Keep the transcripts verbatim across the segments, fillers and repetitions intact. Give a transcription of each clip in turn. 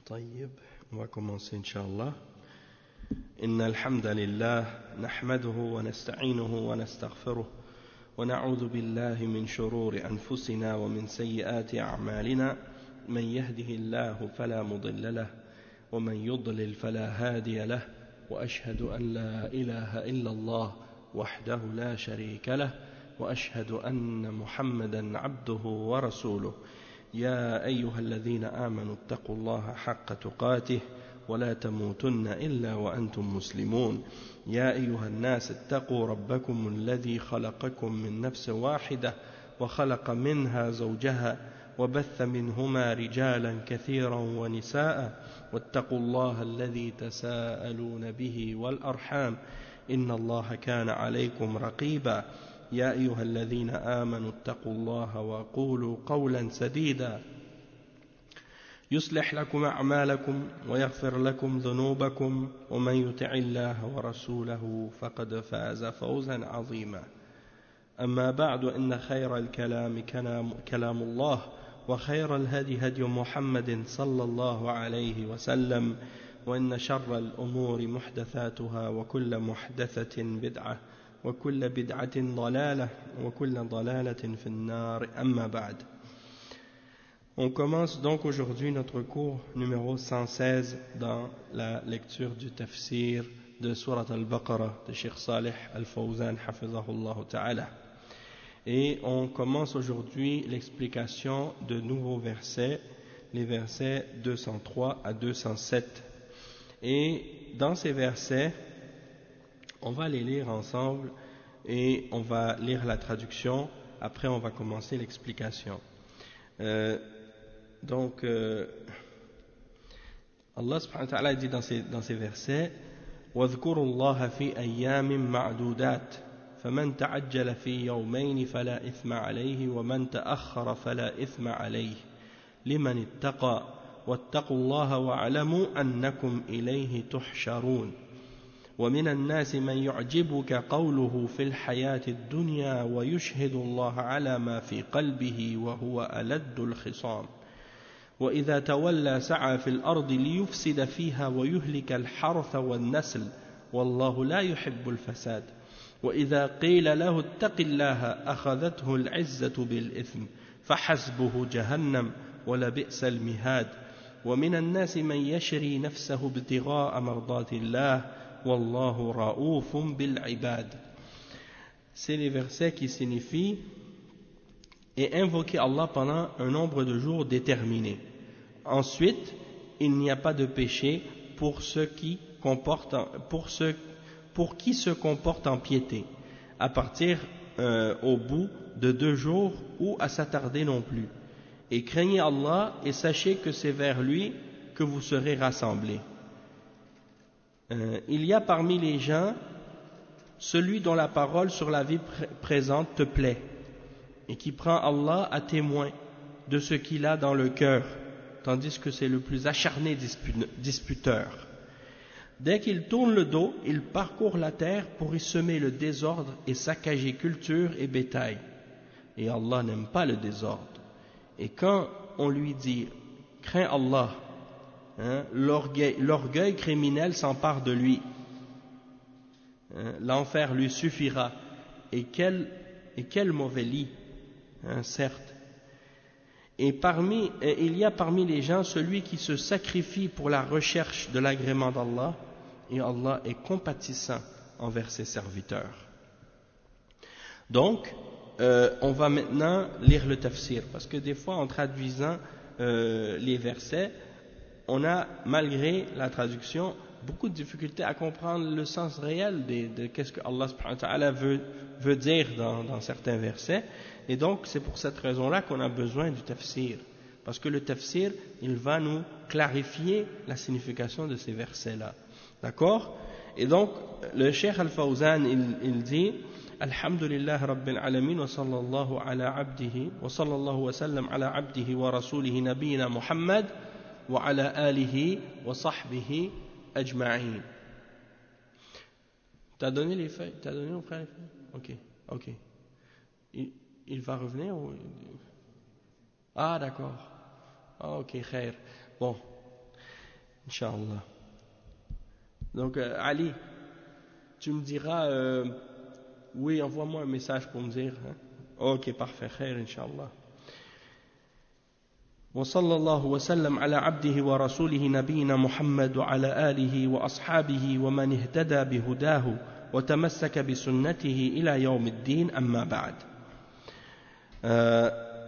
طيب on va commencer Inch'Allah. إن الحمد لله نحمده ونستعينه ونستغفره ونعوذ بالله من شرور أنفسنا ومن سيئات أعمالنا من يهده الله فلا مضل له ومن يضلل فلا هادي له وأشهد أن لا إله إلا الله وحده لا شريك له وأشهد أن محمدا عبده ورسوله يا أيها الذين آمنوا اتقوا الله حق تقاته ولا تموتن إلا وأنتم مسلمون يا أيها الناس اتقوا ربكم الذي خلقكم من نفس واحدة وخلق منها زوجها وبث منهما رجالا كثيرا ونساء واتقوا الله الذي تساءلون به والأرحام إن الله كان عليكم رقيبا يا أيها الذين آمنوا اتقوا الله وقولوا قولا سديدا يصلح لكم أعمالكم ويغفر لكم ذنوبكم ومن يطع الله ورسوله فقد فاز فوزا عظيما أما بعد إن خير الكلام كلام الله وخير الهدي هدي محمد صلى الله عليه وسلم وإن شر الأمور محدثاتها وكل محدثة بدعة وكل بدعة ضلالة وكل ضلالة في النار أما بعد. On commence donc aujourd'hui notre cours numéro cent seize dans la lecture du tafsir de Surat al-Baqarah de Cheikh Salih al-Fawzan hafizahullah ta'ala. Et on commence aujourd'hui l'explication de nouveaux versets, les versets deux cent trois à deux cent sept. Et dans ces versets, on va les lire ensemble et on va lire la traduction. Après, on va commencer l'explication. Euh, donc, euh, Allah subhanahu wa ta'ala dit dans ces, dans ces versets وَاذْكُرُوا اللَّهَ فِي أَيَّامٍ مَعْدُودَاتٍ فَمَنْ تَعَجَّلَ فِي يَوْمَيْنِ فَلَا إِثْمَ عَلَيْهِ وَمَنْ تَأَخَّرَ فَلَا إِثْمَ عَلَيْهِ لِمَنِ اتَّقَى وَاتَّقُوا اللَّهَ وَاعْلَمُوا أَنَّكُمْ إِلَيْهِ تُحْشَرُونَ ومن الناس من يعجبك قوله في الحياة الدنيا ويشهد الله على ما في قلبه وهو ألد الخصام وإذا تولى سعى في الأرض ليفسد فيها ويهلك الحرث والنسل والله لا يحب الفساد وإذا قيل له اتق الله أخذته العزة بالإثم فحسبه جهنم ولبئس المهاد ومن الناس من يشري نفسه ابتغاء مرضات الله Wallahu ra'oufum bil ibad. C'est les versets qui signifient et invoquer Allah pendant un nombre de jours déterminé. Ensuite, il n'y a pas de péché pour ceux qui comportent pour ceux pour qui se comportent en piété, à partir euh, au bout de deux jours ou à s'attarder non plus. Et craignez Allah et sachez que c'est vers lui que vous serez rassemblés. Euh, il y a parmi les gens celui dont la parole sur la vie pr- présente te plaît et qui prend Allah à témoin de ce qu'il a dans le cœur, tandis que c'est le plus acharné dispu- disputeur. Dès qu'il tourne le dos, il parcourt la terre pour y semer le désordre et saccager culture et bétail. Et Allah n'aime pas le désordre. Et quand on lui dit « Crains Allah », Hein, l'orgueil, l'orgueil criminel s'empare de lui. Hein, l'enfer lui suffira. Et quel, et quel mauvais lit, hein, certes. Et parmi, et il y a parmi les gens celui qui se sacrifie pour la recherche de l'agrément d'Allah, et Allah est compatissant envers ses serviteurs. Donc, euh, on va maintenant lire le tafsir, parce que des fois, en traduisant euh, les versets, on a, malgré la traduction, beaucoup de difficultés à comprendre le sens réel de, de qu'est-ce que Allah subhanahu wa ta'ala veut, veut dire dans, dans certains versets. Et donc, c'est pour cette raison-là qu'on a besoin du tafsir. Parce que le tafsir, il va nous clarifier la signification de ces versets-là. D'accord? Et donc, le Cheikh Al-Fawzan, il, il dit Alhamdulillah Rabbil Alamin wa sallallahu ala abdihi wa sallallahu wa sallam ala abdihi wa rasulihi nabiyina Muhammad وعلى آله وصحبه أجمعين. T'as donné les feuilles? T'as donné aux frères les feuilles? Ok, ok. Il, il va revenir ou... Ah, d'accord. Ah, ok, khair. Bon. Inch'Allah. Donc, euh, Ali, tu me diras, euh, oui, envoie-moi un message pour me dire. Hein? Ok, parfait, khair, Inch'Allah. وصلى الله وسلم على عبده ورسوله نبينا محمد وعلى آله وأصحابه ومن اهتدى بهداه وتمسك بسنته إلى يوم الدين أما بعد. euh,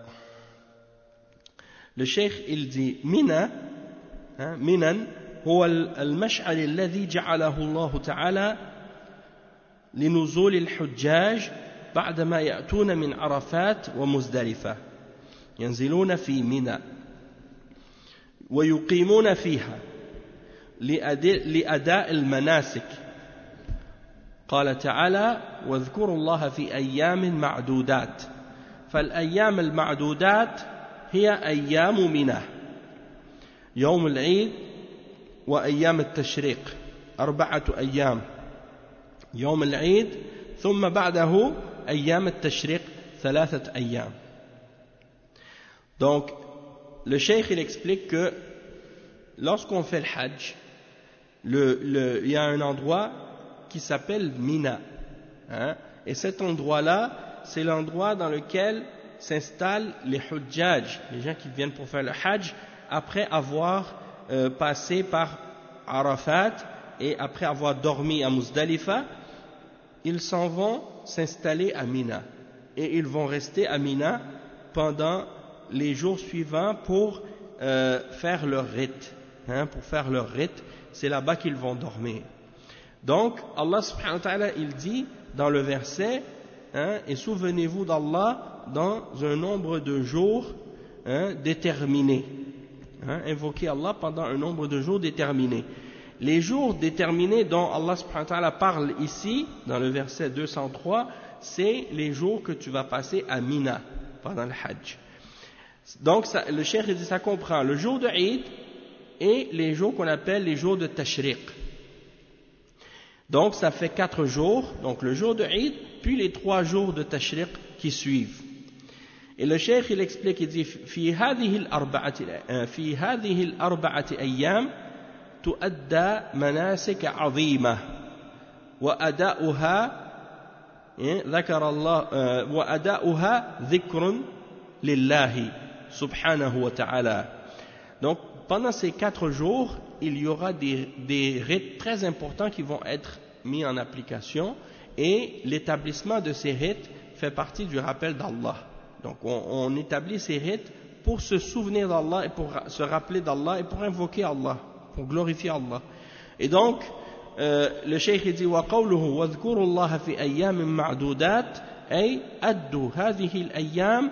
Le cheikh il dit Mina, hein, Minan هو المشعل الذي جعله الله تعالى لنزول الحجاج بعدما يأتون من عرفات ومزدلفة ينزلون في منى ويقيمون فيها لأداء المناسك. قال تعالى واذكروا الله في أيام معدودات. فالأيام المعدودات هي أيام منى يوم العيد وأيام التشريق أربعة أيام يوم العيد ثم بعده أيام التشريق ثلاثة أيام. Donc le cheikh il explique que lorsqu'on fait le hajj, le, le, il y a un endroit qui s'appelle Mina, hein, et cet endroit-là, c'est l'endroit dans lequel s'installent les hujjaj, les gens qui viennent pour faire le hajj, après avoir euh, passé par Arafat et après avoir dormi à Muzdalifa, ils s'en vont s'installer à Mina et ils vont rester à Mina pendant les jours suivants pour euh, faire leur rite, hein, pour faire leur rite, c'est là-bas qu'ils vont dormir. Donc Allah subhanahu wa ta'ala il dit dans le verset, hein, et souvenez-vous d'Allah dans un nombre de jours, hein, déterminés, hein, invoquez Allah pendant un nombre de jours déterminés. Les jours déterminés dont Allah subhanahu wa ta'ala parle ici dans le verset deux cent trois, c'est les jours que tu vas passer à Mina pendant le hajj. Donc ça, le cheikh dit ça comprend le jour de Eid et les jours qu'on appelle les jours de Tashriq. Donc ça fait quatre jours, donc le jour de Eid puis les trois jours de Tashriq qui suivent. Et le cheikh il explique, il dit في هذه الأربعة في هذه الأربعة أيام تؤدى مناسك عظيمة وأداؤها ذكر الله وأداؤها ذكر لله subhanahu wa ta'ala. Donc pendant ces quatre jours il y aura des, des rites très importants qui vont être mis en application et l'établissement de ces rites fait partie du rappel d'Allah. Donc on, on établit ces rites pour se souvenir d'Allah et pour se rappeler d'Allah et pour invoquer Allah, pour glorifier Allah. Et donc euh, le cheikh dit wa qawluhu wa dhkuru Allah fi ayyamin ma'dudat ay addu hadhihi al-ayyam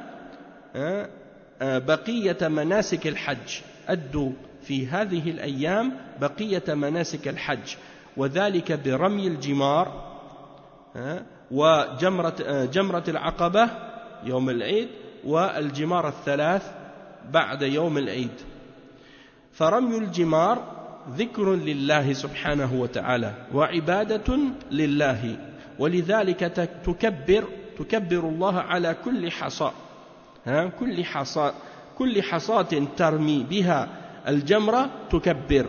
بقية مناسك الحج أدوا في هذه الأيام بقية مناسك الحج وذلك برمي الجمار وجمرة جمرة العقبة يوم العيد والجمار الثلاث بعد يوم العيد. فرمي الجمار ذكر لله سبحانه وتعالى وعبادة لله ولذلك تكبر تكبر الله على كل حصى كل حصى كل حصاة ترمي بها الجمرة تكبر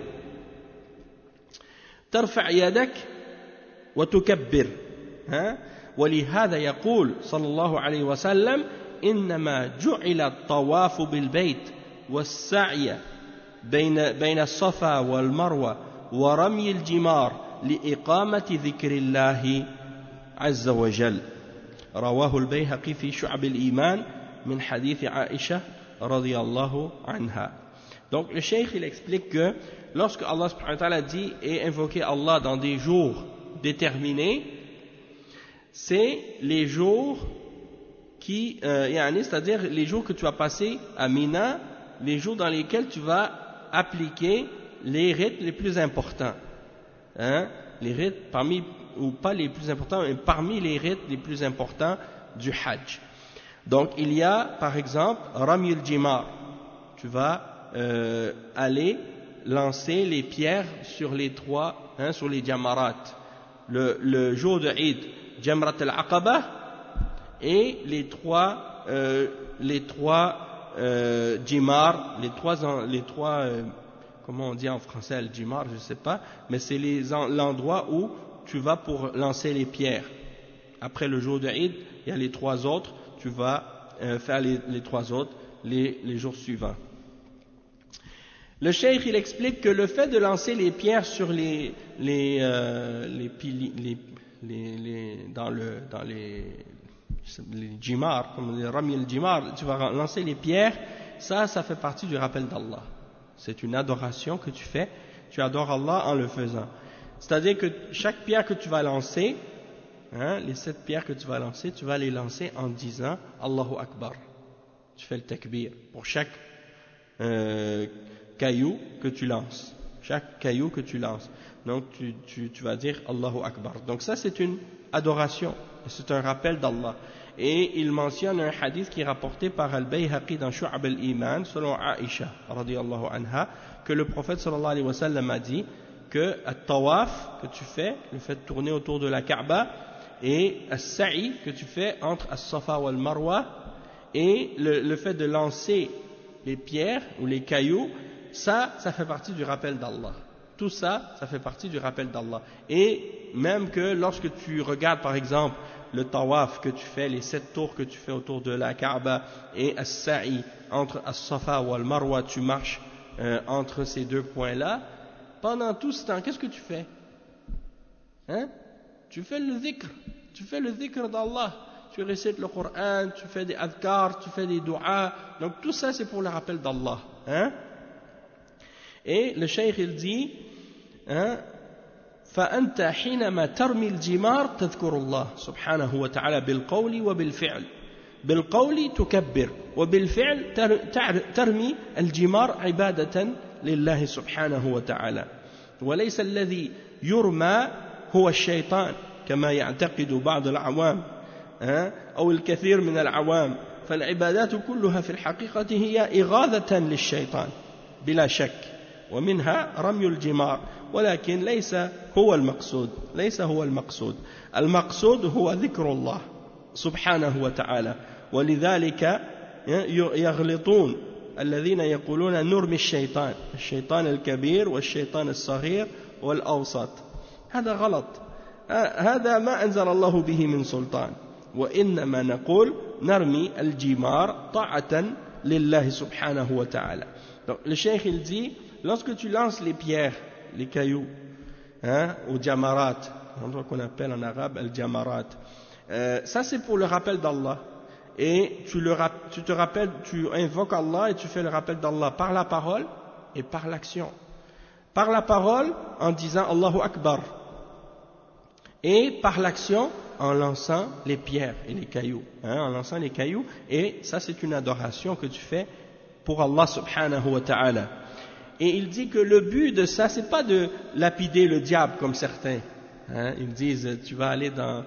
ترفع يدك وتكبر ولهذا يقول صلى الله عليه وسلم إنما جعل الطواف بالبيت والسعي بين بين الصفا والمروة ورمي الجمار لإقامة ذكر الله عز وجل. رواه البيهقي في شعب الإيمان من حديث عائشة رضي الله عنها. Donc le cheikh il explique que lorsque Allah subhanahu wa ta'ala dit et invoquer Allah dans des jours déterminés, c'est les jours qui, euh, c'est-à-dire les jours que tu vas passer à Mina, les jours dans lesquels tu vas appliquer les rites les plus importants, hein, les rites parmi, ou pas les plus importants, mais parmi les rites les plus importants du Hajj. Donc il y a par exemple Rami al-Jimar, tu vas euh, aller lancer les pierres sur les trois, hein, sur les jamarat. Le, le jour de Eid, Jamrat al-Aqaba et les trois, euh, les trois euh, jimar, les trois, les trois euh, comment on dit en français, al-jimar, je ne sais pas, mais c'est les, l'endroit où tu vas pour lancer les pierres. Après le jour de Eid, il y a les trois autres, tu vas euh, faire les, les trois autres les, les jours suivants. Le cheikh, il explique que le fait de lancer les pierres sur les, les, euh, les, pili, les, les, les, dans, le, dans les, les jimar, comme les rami al-jimar, tu vas lancer les pierres, ça, ça fait partie du rappel d'Allah. C'est une adoration que tu fais, tu adores Allah en le faisant. C'est-à-dire que chaque pierre que tu vas lancer, hein, les sept pierres que tu vas lancer, tu vas les lancer en disant Allahu Akbar. Tu fais le takbir pour chaque euh, caillou que tu lances. Chaque caillou que tu lances. Donc tu, tu, tu vas dire Allahu Akbar. Donc ça c'est une adoration, c'est un rappel d'Allah. Et il mentionne un hadith qui est rapporté par Al-Bayhaqi dans Shu'ab al-Iman, selon Aïcha, radiyallahu anha, que le prophète sallallahu alayhi wa sallam a dit que at-tawaf que tu fais, le fait de tourner autour de la Kaaba, et as-sa'i que tu fais entre as-Safa wal Marwa, et le, le fait de lancer les pierres ou les cailloux, ça, ça fait partie du rappel d'Allah. Tout ça, ça fait partie du rappel d'Allah. Et même que lorsque tu regardes par exemple le tawaf que tu fais, les sept tours que tu fais autour de la Kaaba, et as-sa'i entre as-Safa wal Marwa, tu marches euh, entre ces deux points-là, pendant tout ce temps, qu'est-ce que tu fais? Hein? Tu fais le dhikr, tu fais le dhikr d'Allah, tu récites le Coran, tu fais des adhkar, tu fais des du'as, donc tout ça c'est pour le rappel d'Allah. Hein? Et le cheikh il dit, hein, فأنت حينما ترمي الجمار تذكر الله سبحانه وتعالى بالقول وبالفعل. بالقول تكبر وبالفعل ترمي الجمار عبادة لله سبحانه وتعالى. وليس الذي يرمى هو الشيطان كما يعتقد بعض العوام أو الكثير من العوام، فالعبادات كلها في الحقيقة هي إغاظة للشيطان بلا شك، ومنها رمي الجمار، ولكن ليس هو المقصود، ليس هو المقصود، المقصود هو ذكر الله سبحانه وتعالى. ولذلك يغلطون الذين يقولون نرمي الشيطان، الشيطان الكبير والشيطان الصغير والأوسط، هذا غلط، هذا ما أنزل الله به من سلطان، وإنما نقول نرمي الجمار طاعة لله سبحانه وتعالى. Donc le cheikh il dit, lorsque tu lances les pierres, les cailloux, hein, au jamarat, l'endroit qu'on appelle en arabe al-jamarat, euh, ça c'est pour le rappel d'Allah. Et tu, le, tu te rappelles, tu invoques Allah et tu fais le rappel d'Allah par la parole et par l'action. Par la parole en disant Allahu Akbar, et par l'action en lançant les pierres et les cailloux, hein, en lançant les cailloux, et ça c'est une adoration que tu fais pour Allah subhanahu wa ta'ala. Et il dit que le but de ça, c'est pas de lapider le diable comme certains, hein, ils disent tu vas aller dans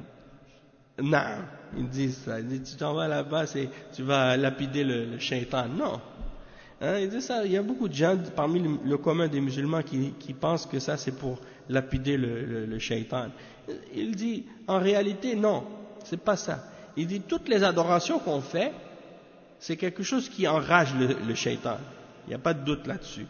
non, ils disent ça, ils disent tu t'en vas là-bas, c'est, tu vas lapider le, le shaitan, non, hein, ils disent ça. Il y a beaucoup de gens parmi le, le commun des musulmans qui, qui pensent que ça c'est pour lapider le, le, le shaitan. Il dit en réalité non, c'est pas ça. Il dit toutes les adorations qu'on fait, c'est quelque chose qui enrage le, le shaitan. Il n'y a pas de doute là-dessus.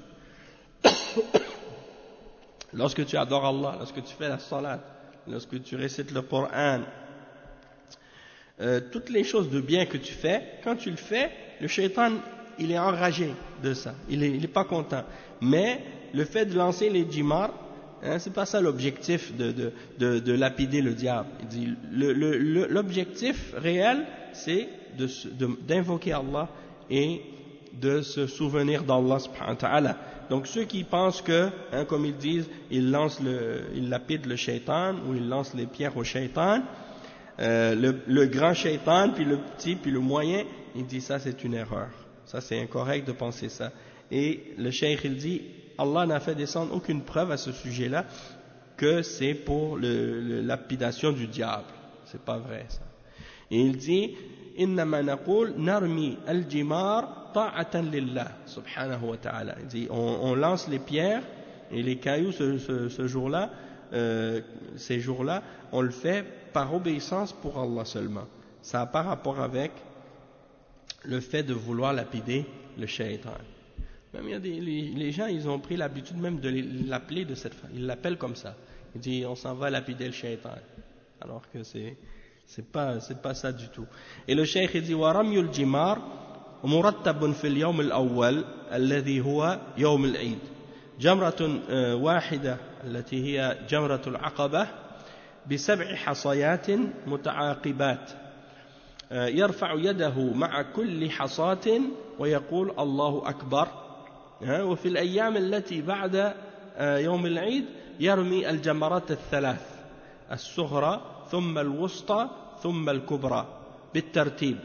Lorsque tu adores Allah, lorsque tu fais la salat, lorsque tu récites le Coran, euh, toutes les choses de bien que tu fais, quand tu le fais, le shaitan, il est enragé de ça, il n'est il est pas content. Mais le fait de lancer les jimar, hein, c'est pas ça l'objectif de, de, de, de lapider le diable. Il dit, le, le, le, l'objectif réel, c'est de, de, d'invoquer Allah et de se souvenir d'Allah subhanahu wa ta'ala. Donc ceux qui pensent que, hein, comme ils disent, ils lancent le, ils lapident le shaitan, ou ils lancent les pierres au shaitan, euh, le, le grand shaitan, puis le petit, puis le moyen, il dit ça c'est une erreur. Ça c'est incorrect de penser ça. Et le cheikh il dit, Allah n'a fait descendre aucune preuve à ce sujet-là que c'est pour le, le, lapidation du diable. C'est pas vrai ça. Et il dit, إنما نقول نرمي الجمار طاعة لله سبحانه وتعالى. Il dit, on, on lance les pierres et les cailloux ce, ce, ce jour-là, euh, ces jours-là, on le fait par obéissance pour Allah seulement. Ça n'a pas rapport avec le fait de vouloir lapider le shaitan. Même il y a des, les, les gens, ils ont pris l'habitude même de l'appeler de cette façon. Ils l'appellent comme ça. Ils disent, on s'en va lapider le shaitan. Alors que c'est, c'est pas, c'est pas ça du tout. Et le cheikh, il dit, وَرَمْيُ الْجِمَارِ مُرَتَّبٌ فِي الْيَوْمِ الْأَوَّلِ الَّذِي هُوَ يَوْمُ الْعِيدِ جمرة واحدة التي هي جمرة العقبة بسبع حصيات متعاقبات يرفع يده مع كل حصاة ويقول الله أكبر وفي الأيام التي بعد يوم العيد يرمي الجمرات الثلاث الصغرى ثم الوسطى ثم الكبرى بالترتيب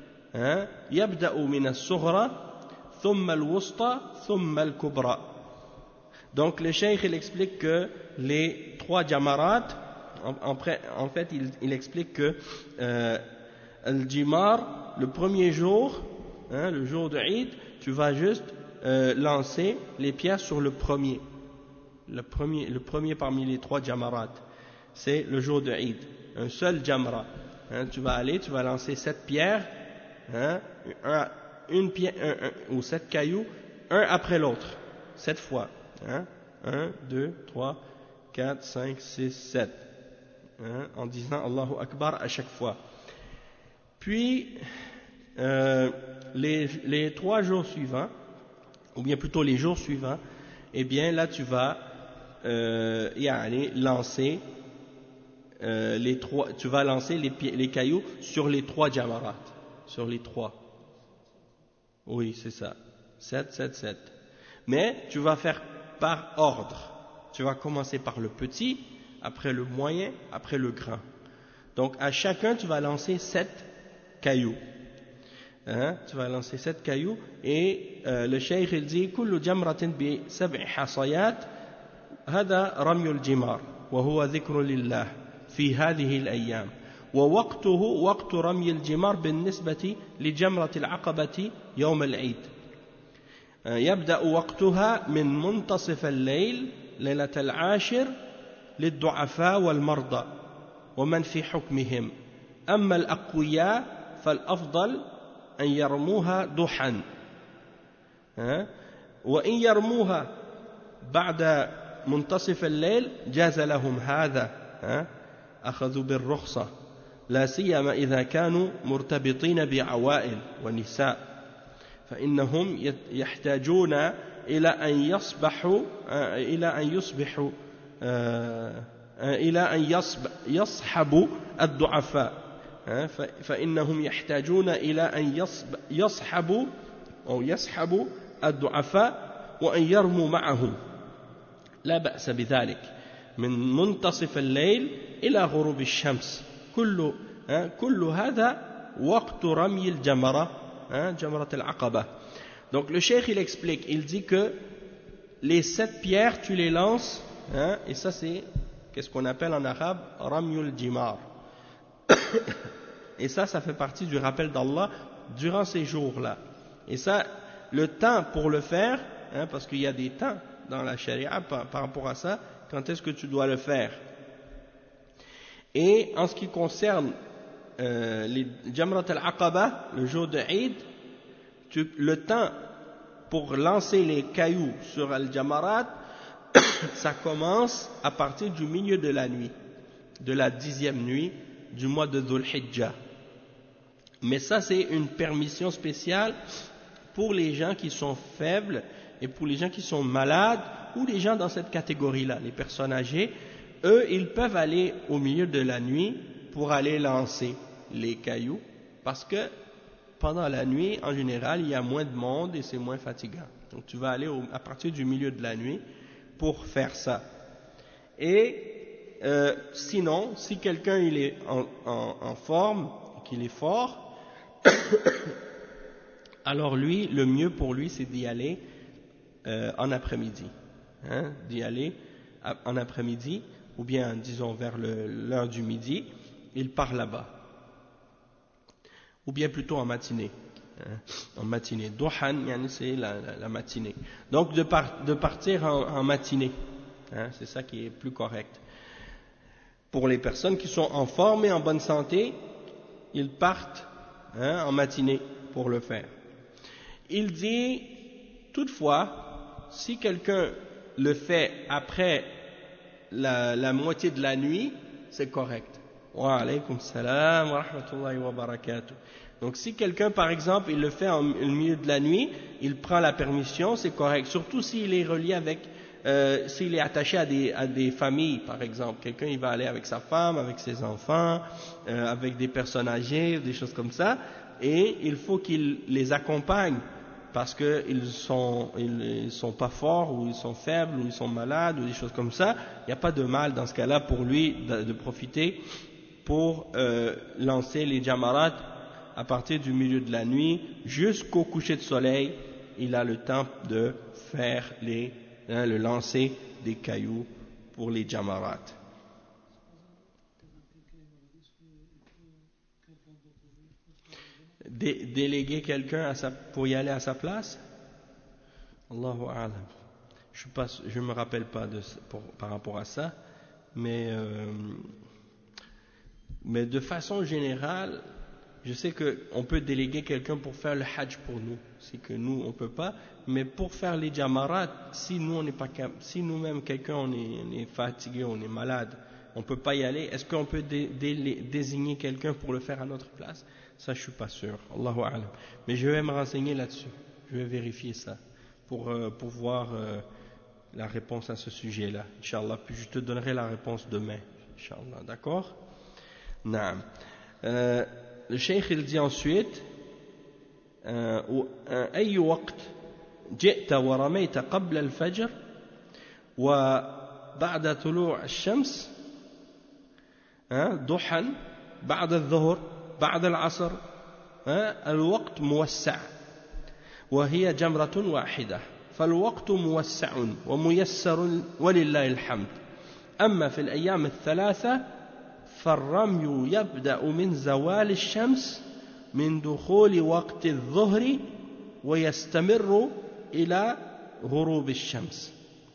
يبدأ من الصغرى ثم الوسطى ثم الكبرى. Donc le cheikh il explique que les trois jamarat, en, en, en fait il, il explique que euh, le jimar, le premier jour, hein, le jour de Eid, tu vas juste euh, lancer les pierres sur le premier. Le premier, le premier parmi les trois jamarat, c'est le jour de Eid, un seul jamra. Hein, tu vas aller, tu vas lancer sept pierres, hein, un, une pierre, un, un, ou sept cailloux, un après l'autre, sept fois. Hein? un, deux, trois, quatre, cinq, six, sept. Hein? En disant Allahu Akbar à chaque fois. Puis, euh, les, les trois jours suivants, ou bien plutôt les jours suivants, eh bien là tu vas euh, y aller lancer euh, les trois, tu vas lancer les, les cailloux sur les trois jamarat, sur les trois. Oui, c'est ça. sept, sept, sept. Mais tu vas faire par ordre. Tu vas commencer par le petit, après le moyen, après le grand. Donc à chacun tu vas lancer sept cailloux. Hein? Tu vas lancer sept cailloux et euh, le cheikh il dit كل جمرة بسبع حصيات هذا رمي الجمار وهو ذكر لله في هذه الأيام ووقته وقت رمي الجمار بالنسبة لجمرة العقبة يوم العيد. يبدأ وقتها من منتصف الليل ليلة العاشر للضعفاء والمرضى ومن في حكمهم أما الأقوياء فالأفضل أن يرموها ضحى وإن يرموها بعد منتصف الليل جاز لهم هذا أخذوا بالرخصة لا سيما إذا كانوا مرتبطين بعوائل ونساء فإنهم يحتاجون إلى أن يصبحوا إلى أن يصبحوا إلى أن يصحبوا الضعفاء فإنهم يحتاجون إلى أن يصحبوا أو يسحبوا الضعفاء وأن يرموا معهم لا بأس بذلك من منتصف الليل إلى غروب الشمس كل كل هذا وقت رمي الجمرة Hein, Jamrat al-Aqaba. Donc le cheikh il explique, il dit que les sept pierres tu les lances, hein, et ça c'est qu'est-ce qu'on appelle en arabe Ramyul Jimar. Et ça, ça fait partie du rappel d'Allah durant ces jours-là. Et ça, le temps pour le faire, hein, parce qu'il y a des temps dans la charia par, par rapport à ça, quand est-ce que tu dois le faire. Et en ce qui concerne Euh, les Jamrat al-Aqaba, le jour de Eid, tu, le temps pour lancer les cailloux sur al-Jamarat, ça commence à partir du milieu de la nuit, de la dixième nuit du mois de Dhul Hijjah. Mais ça, c'est une permission spéciale pour les gens qui sont faibles et pour les gens qui sont malades ou les gens dans cette catégorie-là, les personnes âgées. Eux, ils peuvent aller au milieu de la nuit pour aller lancer les cailloux, parce que pendant la nuit, en général, il y a moins de monde et c'est moins fatigant. Donc tu vas aller au, à partir du milieu de la nuit pour faire ça. Et euh, sinon, si quelqu'un il est en, en, en forme, qu'il est fort, alors lui, le mieux pour lui, c'est d'y aller euh, en après-midi. Hein, d'y aller en après-midi, ou bien, disons, vers le, l'heure du midi, il part là-bas. Ou bien plutôt en matinée. Hein, en matinée. Duhan, c'est la, la, la matinée. Donc de, par, de partir en, en matinée. Hein, c'est ça qui est plus correct. Pour les personnes qui sont en forme et en bonne santé, ils partent hein, en matinée pour le faire. Il dit, Toutefois, si quelqu'un le fait après la, la moitié de la nuit, c'est correct. Wa alaykum salam wa rahmatullahi wa barakatuh. Donc si quelqu'un, par exemple, il le fait en, au milieu de la nuit, il prend la permission, c'est correct. Surtout s'il est relié avec, euh, s'il est attaché à des, à des familles, par exemple. Quelqu'un, il va aller avec sa femme, avec ses enfants, euh, avec des personnes âgées, des choses comme ça. Et il faut qu'il les accompagne parce qu'ils sont, ils sont pas forts, ou ils sont faibles, ou ils sont malades, ou des choses comme ça. Il n'y a pas de mal dans ce cas-là pour lui de, de profiter pour euh, lancer les jamarats à partir du milieu de la nuit jusqu'au coucher de soleil. Il a le temps de faire les, hein, le lancer des cailloux pour les jamarats. Dé, déléguer quelqu'un à sa, pour y aller à sa place? Allahu a'lam. Je ne me rappelle pas de, pour, par rapport à ça, mais, euh, mais de façon générale, je sais qu'on peut déléguer quelqu'un pour faire le hajj pour nous, c'est que nous on ne peut pas, mais pour faire les jamarats, si nous on n'est pas, si nous-mêmes quelqu'un on est, on est fatigué, on est malade, on ne peut pas y aller, est-ce qu'on peut dé, dé, désigner quelqu'un pour le faire à notre place? Ça je suis pas sûr, Allahu a'lam. Mais je vais me renseigner là-dessus, je vais vérifier ça pour, euh, pour voir euh, la réponse à ce sujet-là, Inch'Allah, puis je te donnerai la réponse demain, Inch'Allah, d'accord? Naam. Euh, le cheikh il dit ensuite أي وقت جئت ورميت قبل الفجر وبعد طلوع الشمس ضحى بعد الظهر بعد العصر الوقت موسع وهي جمرة واحدة فالوقت موسع وميسر ولله الحمد أما في الأيام الثلاثة فالرمي يبدأ من زوال الشمس من دخول وقت الظهر ويستمر إلى غروب الشمس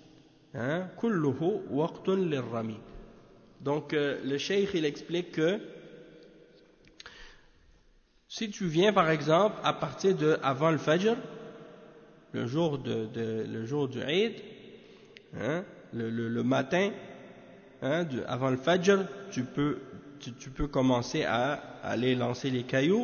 كله وقت للرمي. Donc euh, le cheikh il explique que si tu viens par exemple à partir de avant le Fajr, le jour de, de le jour du Eid, hein, le, le, le matin, hein, de, avant le Fajr, tu peux tu, tu peux commencer à, à aller lancer les cailloux,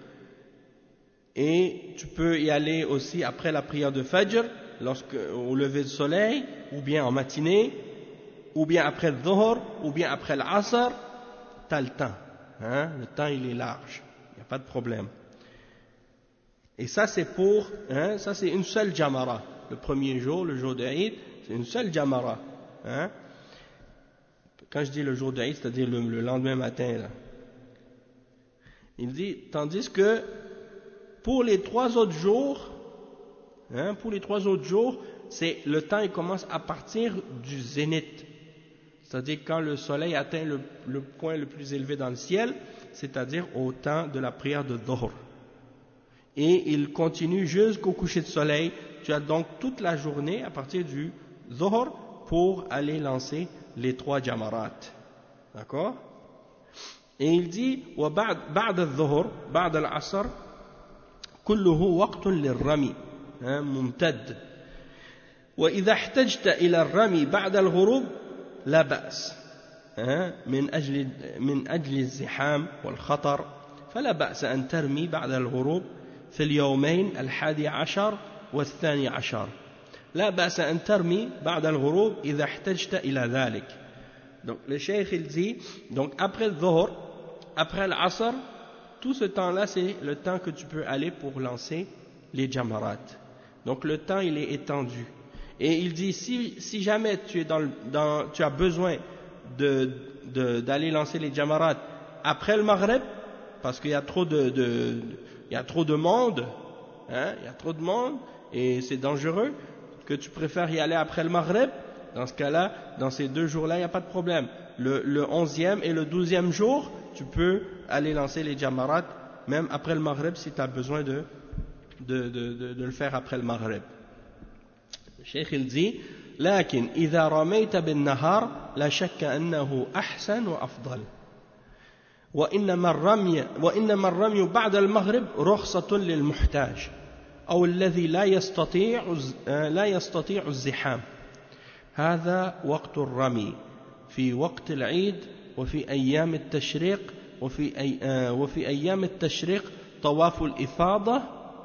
et tu peux y aller aussi après la prière de Fajr, lorsque au lever du soleil, ou bien en matinée, ou bien après le Dhuhr, ou bien après l'Asr. Tu as le temps, hein, le temps il est large. Il n'y a pas de problème. Et ça c'est pour, hein, ça c'est une seule jamara. Le premier jour, le jour de Eid, c'est une seule jamara. Hein. Quand je dis le jour de Eid, c'est-à-dire le, le lendemain matin. Là. Il dit, tandis que pour les trois autres jours, hein, pour les trois autres jours, c'est le temps il commence à partir du zénith. C'est-à-dire quand le soleil atteint le, le point le plus élevé dans le ciel, c'est-à-dire au temps de la prière de Dhuhr. Et il continue jusqu'au coucher de soleil. Tu as donc toute la journée à partir du Dhuhr pour aller lancer les trois jamarats. D'accord? Et il dit بعد الظهر بعد العصر كله وقت للرمي ممتد وإذا احتجت إلى الرمي بعد الغروب لا بأس من أجل من أجل الزحام والخطر فلا بأس أن ترمي بعد الغروب في اليومين الحادي عشر والثاني عشر لا بأس أن ترمي بعد الغروب إذا احتجت إلى ذلك. Donc le cheikh il dit, donc après le Dhuhr, après l'Asr, tout ce temps-là c'est le temps que tu peux aller pour lancer les jamarats. Donc le temps il est étendu. Et il dit, si, si jamais tu, es dans le, dans, tu as besoin de, de, d'aller lancer les jamarats après le Maghreb, parce qu'il y a trop de, de, il y a trop de monde, hein, il y a trop de monde, et c'est dangereux, que tu préfères y aller après le Maghreb, dans ce cas-là, dans ces deux jours-là, il n'y a pas de problème. Le, le onzième et le douzième jour, tu peux aller lancer les jamarats, même après le Maghreb, si tu as besoin de, de, de, de, de le faire après le Maghreb. الشيخ الزي لكن إذا رميت بالنهار لا شك أنه أحسن وأفضل وإنما الرمي وإنما الرمي بعد المغرب رخصة للمحتاج أو الذي لا يستطيع لا يستطيع الزحام هذا وقت الرمي في وقت العيد وفي أيام التشريق وفي أي وفي أيام التشريق طواف الإفاضة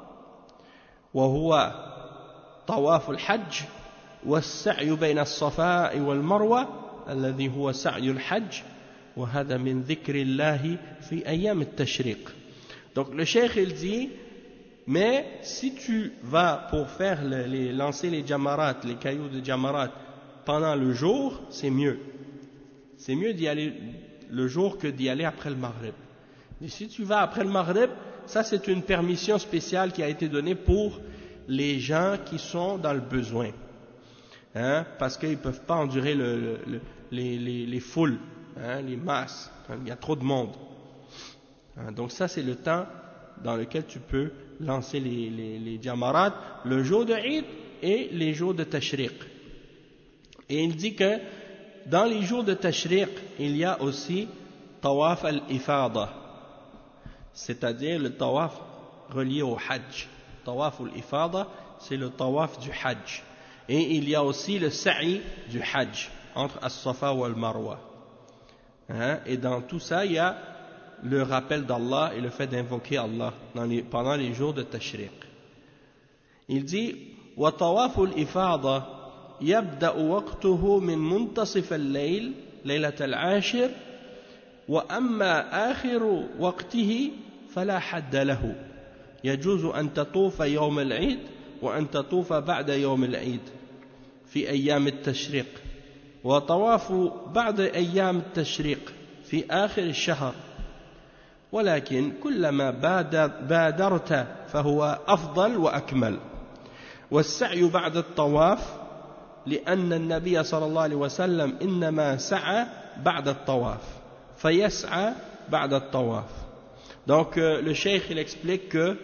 وهو طواف الحج والسعي بين الصفاء والمروة الذي هو سعي الحج وهذا من ذكر الله في أيام التشريق. Donc le cheikh il dit mais si tu vas pour faire les, les, lancer les jamarat, les cailloux de jamarat pendant le jour, c'est mieux. C'est mieux d'y aller le jour que d'y aller après le maghrib. Et si tu vas après le maghrib, ça c'est une permission spéciale qui a été donnée pour les gens qui sont dans le besoin. Hein, parce qu'ils ne peuvent pas endurer le, le, le, les, les, les foules, hein, les masses, quand il y a trop de monde. Hein, donc ça c'est le temps dans lequel tu peux lancer les, les, les jamarat, le jour de Eid et les jours de Tashriq. Et il dit que dans les jours de Tashriq, il y a aussi Tawaf al-Ifada, c'est-à-dire le Tawaf relié au Hajj. Tawaf al-Ifada, c'est le Tawaf du Hajj. Et il y a aussi le Sa'i du Hajj, entre As-Safa ou Al-Marwa. Hein? Et dans tout ça, il y a le rappel d'Allah et le fait d'invoquer Allah dans les, pendant les jours de Tashriq. Il dit وطواف الإفاضة يبدأ وقته من منتصف الليل ليلة العاشر وأما آخر وقته فلا حد له يجوز أن تطوف يوم العيد وأن تطوف بعد يوم العيد في أيام التشريق وطواف بعد أيام التشريق في آخر الشهر ولكن كلما بادرت فهو أفضل وأكمل والسعي بعد الطواف لأن النبي صلى الله عليه وسلم إنما سعى بعد الطواف فيسعى بعد الطواف. Donc euh, le cheikh il explique que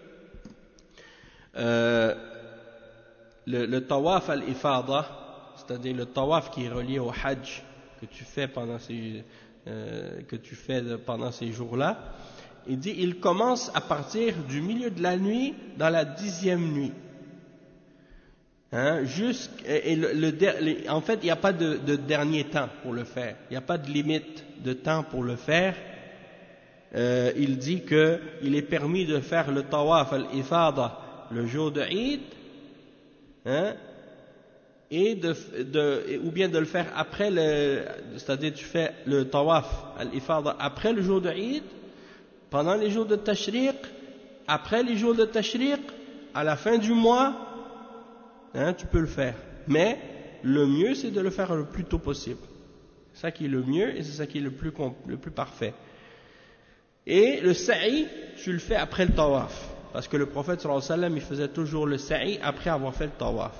euh, le, le tawaf al-ifada, c'est-à-dire le tawaf qui est relié au hajj que tu fais pendant ces Euh, que tu fais pendant ces jours-là, il dit il commence à partir du milieu de la nuit dans la dixième nuit. Hein, et le, le, le, en fait, il n'y a pas de, de dernier temps pour le faire. Il n'y a pas de limite de temps pour le faire. Euh, il dit que il est permis de faire le tawaf al-ifada le jour de Eid, hein, et de, de, ou bien de le faire après le, c'est-à-dire tu fais le tawaf al-ifada après le jour de Eid, pendant les jours de Tashriq, après les jours de Tashriq, à la fin du mois, hein, tu peux le faire. Mais le mieux c'est de le faire le plus tôt possible. C'est ça qui est le mieux et c'est ça qui est le plus, le plus parfait. Et le sa'i, tu le fais après le tawaf. Parce que le prophète sallallahu alayhi wa sallam, il faisait toujours le sa'i après avoir fait le tawaf.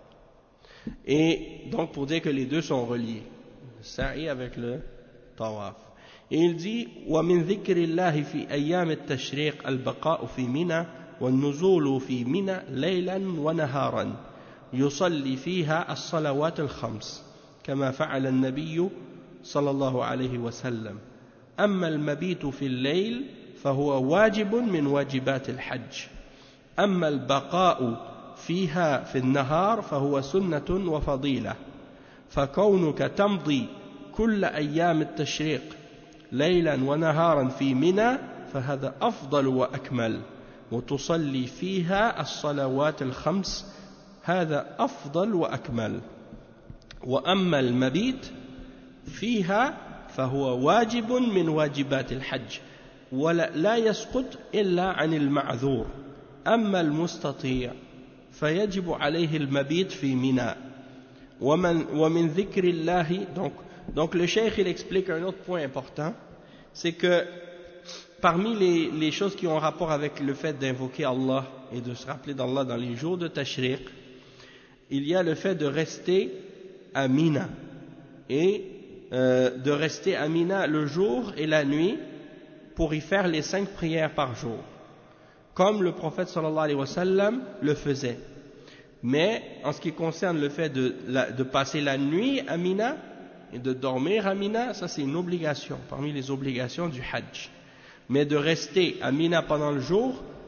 Et donc pour dire que les deux sont reliés, le sa'i avec le tawaf. Et il dit وَمِنْ ذِكْرِ اللَّهِ فِي أَيَّامِ التَّشْرِيقِ الْبَقَاءُ فِي مِنَى وَالنُّزُولُ فِي مِنَى لَيْلًا وَنَهَارًا يصلي فيها الصلوات الخمس كما فعل النبي صلى الله عليه وسلم. أما المبيت في الليل فهو واجب من واجبات الحج. أما البقاء فيها في النهار فهو سنة وفضيلة. فكونك تمضي كل أيام التشريق ليلا ونهارا في منى فهذا أفضل وأكمل وتصلي فيها الصلوات الخمس هذا أفضل وأكمل. وأما المبيت فيها فهو واجب من واجبات الحج ولا لا يسقط إلا عن المعذور. أما المستطيع فيجب عليه المبيت في منى ومن ومن ذكر الله. Donc, donc le cheikh il explique un autre point important, c'est que parmi les, les choses qui ont rapport avec le fait d'invoquer Allah et de se rappeler d'Allah dans les jours de Tashriq, il y a le fait de rester à Mina et euh, de rester à Mina le jour et la nuit pour y faire les cinq prières par jour, comme le prophète sallallahu alayhi wa sallam le faisait. Mais en ce qui concerne le fait de, la, de passer la nuit à Mina et de dormir à Mina, ça c'est une obligation parmi les obligations du Hajj. Mais de rester à Mina pendant le jour,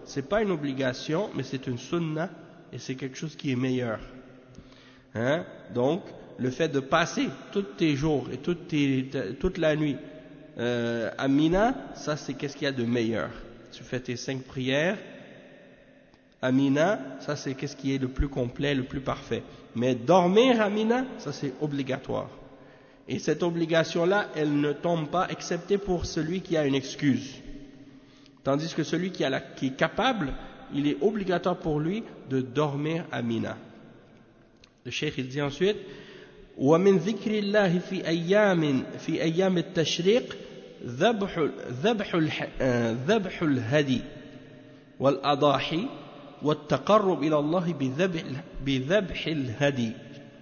c'est pas une obligation, mais c'est une sunna et c'est quelque chose qui est meilleur. Hein? Donc, le fait de passer tous tes jours et toute, tes, toute la nuit euh, à Mina, ça c'est qu'est-ce qu'il y a de meilleur. Tu fais tes cinq prières à Mina, ça c'est qu'est-ce qui est le plus complet, le plus parfait. Mais dormir à Mina, ça c'est obligatoire. Et cette obligation-là, elle ne tombe pas, excepté pour celui qui a une excuse. Tandis que celui qui, a la, qui est capable, il est obligatoire pour lui de dormir à Mina. Le cheikh il dit ensuite ومن ذكر الله في أيام في أيام التشريق ذبح ذبح ذبح الهدي والأضاحي والتقرب إلى الله بذبح بذبح الهدي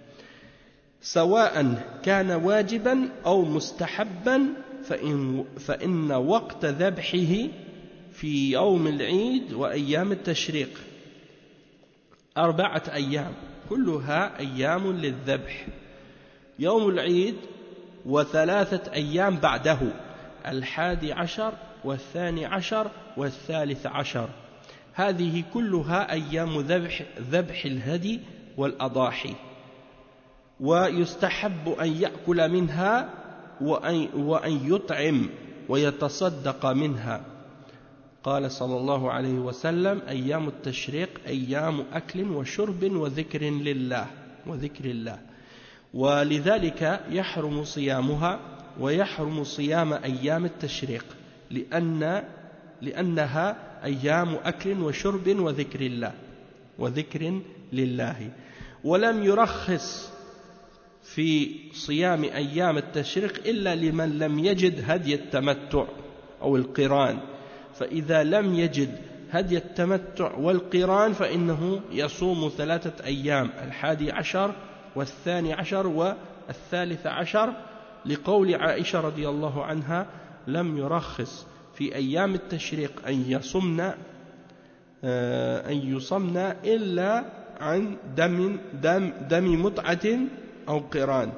سواء كان واجبا أو مستحبا فإن فإن وقت ذبحه في يوم العيد وأيام التشريق أربعة أيام كلها أيام للذبح يوم العيد وثلاثة أيام بعده الحادي عشر والثاني عشر والثالث عشر هذه كلها أيام ذبح, ذبح الهدي والأضاحي ويستحب أن يأكل منها وأن, وأن يطعم ويتصدق منها قال صلى الله عليه وسلم أيام التشريق أيام أكل وشرب وذكر لله وذكر الله ولذلك يحرم صيامها ويحرم صيام أيام التشريق لأن لأنها أيام أكل وشرب وذكر الله وذكر لله ولم يرخص في صيام أيام التشريق إلا لمن لم يجد هدي التمتع أو القران فإذا لم يجد هدي التمتع والقران فإنه يصوم ثلاثة أيام الحادي عشر والثاني عشر والثالث عشر لقول عائشة رضي الله عنها لم يرخص في أيام التشريق أن يصمنا أن يصمنا إلا عن دم دم دم متعة أو قران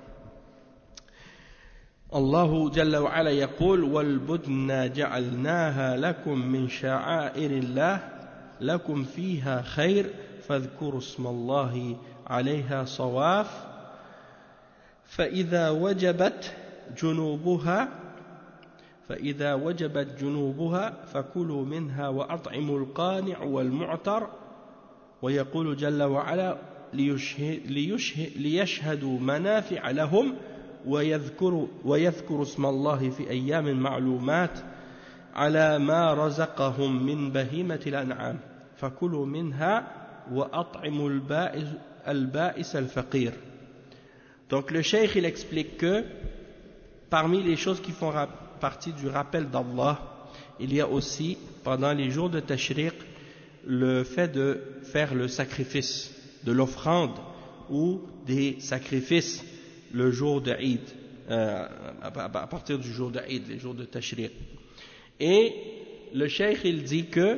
الله جل وعلا يقول والبدن جعلناها لكم من شعائر الله لكم فيها خير فاذكروا اسم الله عليها صواف فإذا وجبت جنوبها فإذا وجبت جنوبها فكلوا منها وأطعموا القانع والمعتر ويقول جل وعلا ليشهد ليشهد ليشهدوا منافع لهم ويذكروا ويذكروا اسم الله في أيام معلومات على ما رزقهم من بهيمة الأنعام فكلوا منها وأطعموا البائس البائس الفقير. Donc le cheikh il explique que parmi les choses qui font partie du rappel d'Allah, il y a aussi pendant les jours de Tashriq le fait de faire le sacrifice de l'offrande ou des sacrifices le jour de Eid, euh, à partir du jour de Eid, les jours de Tashriq. Et le cheikh il dit que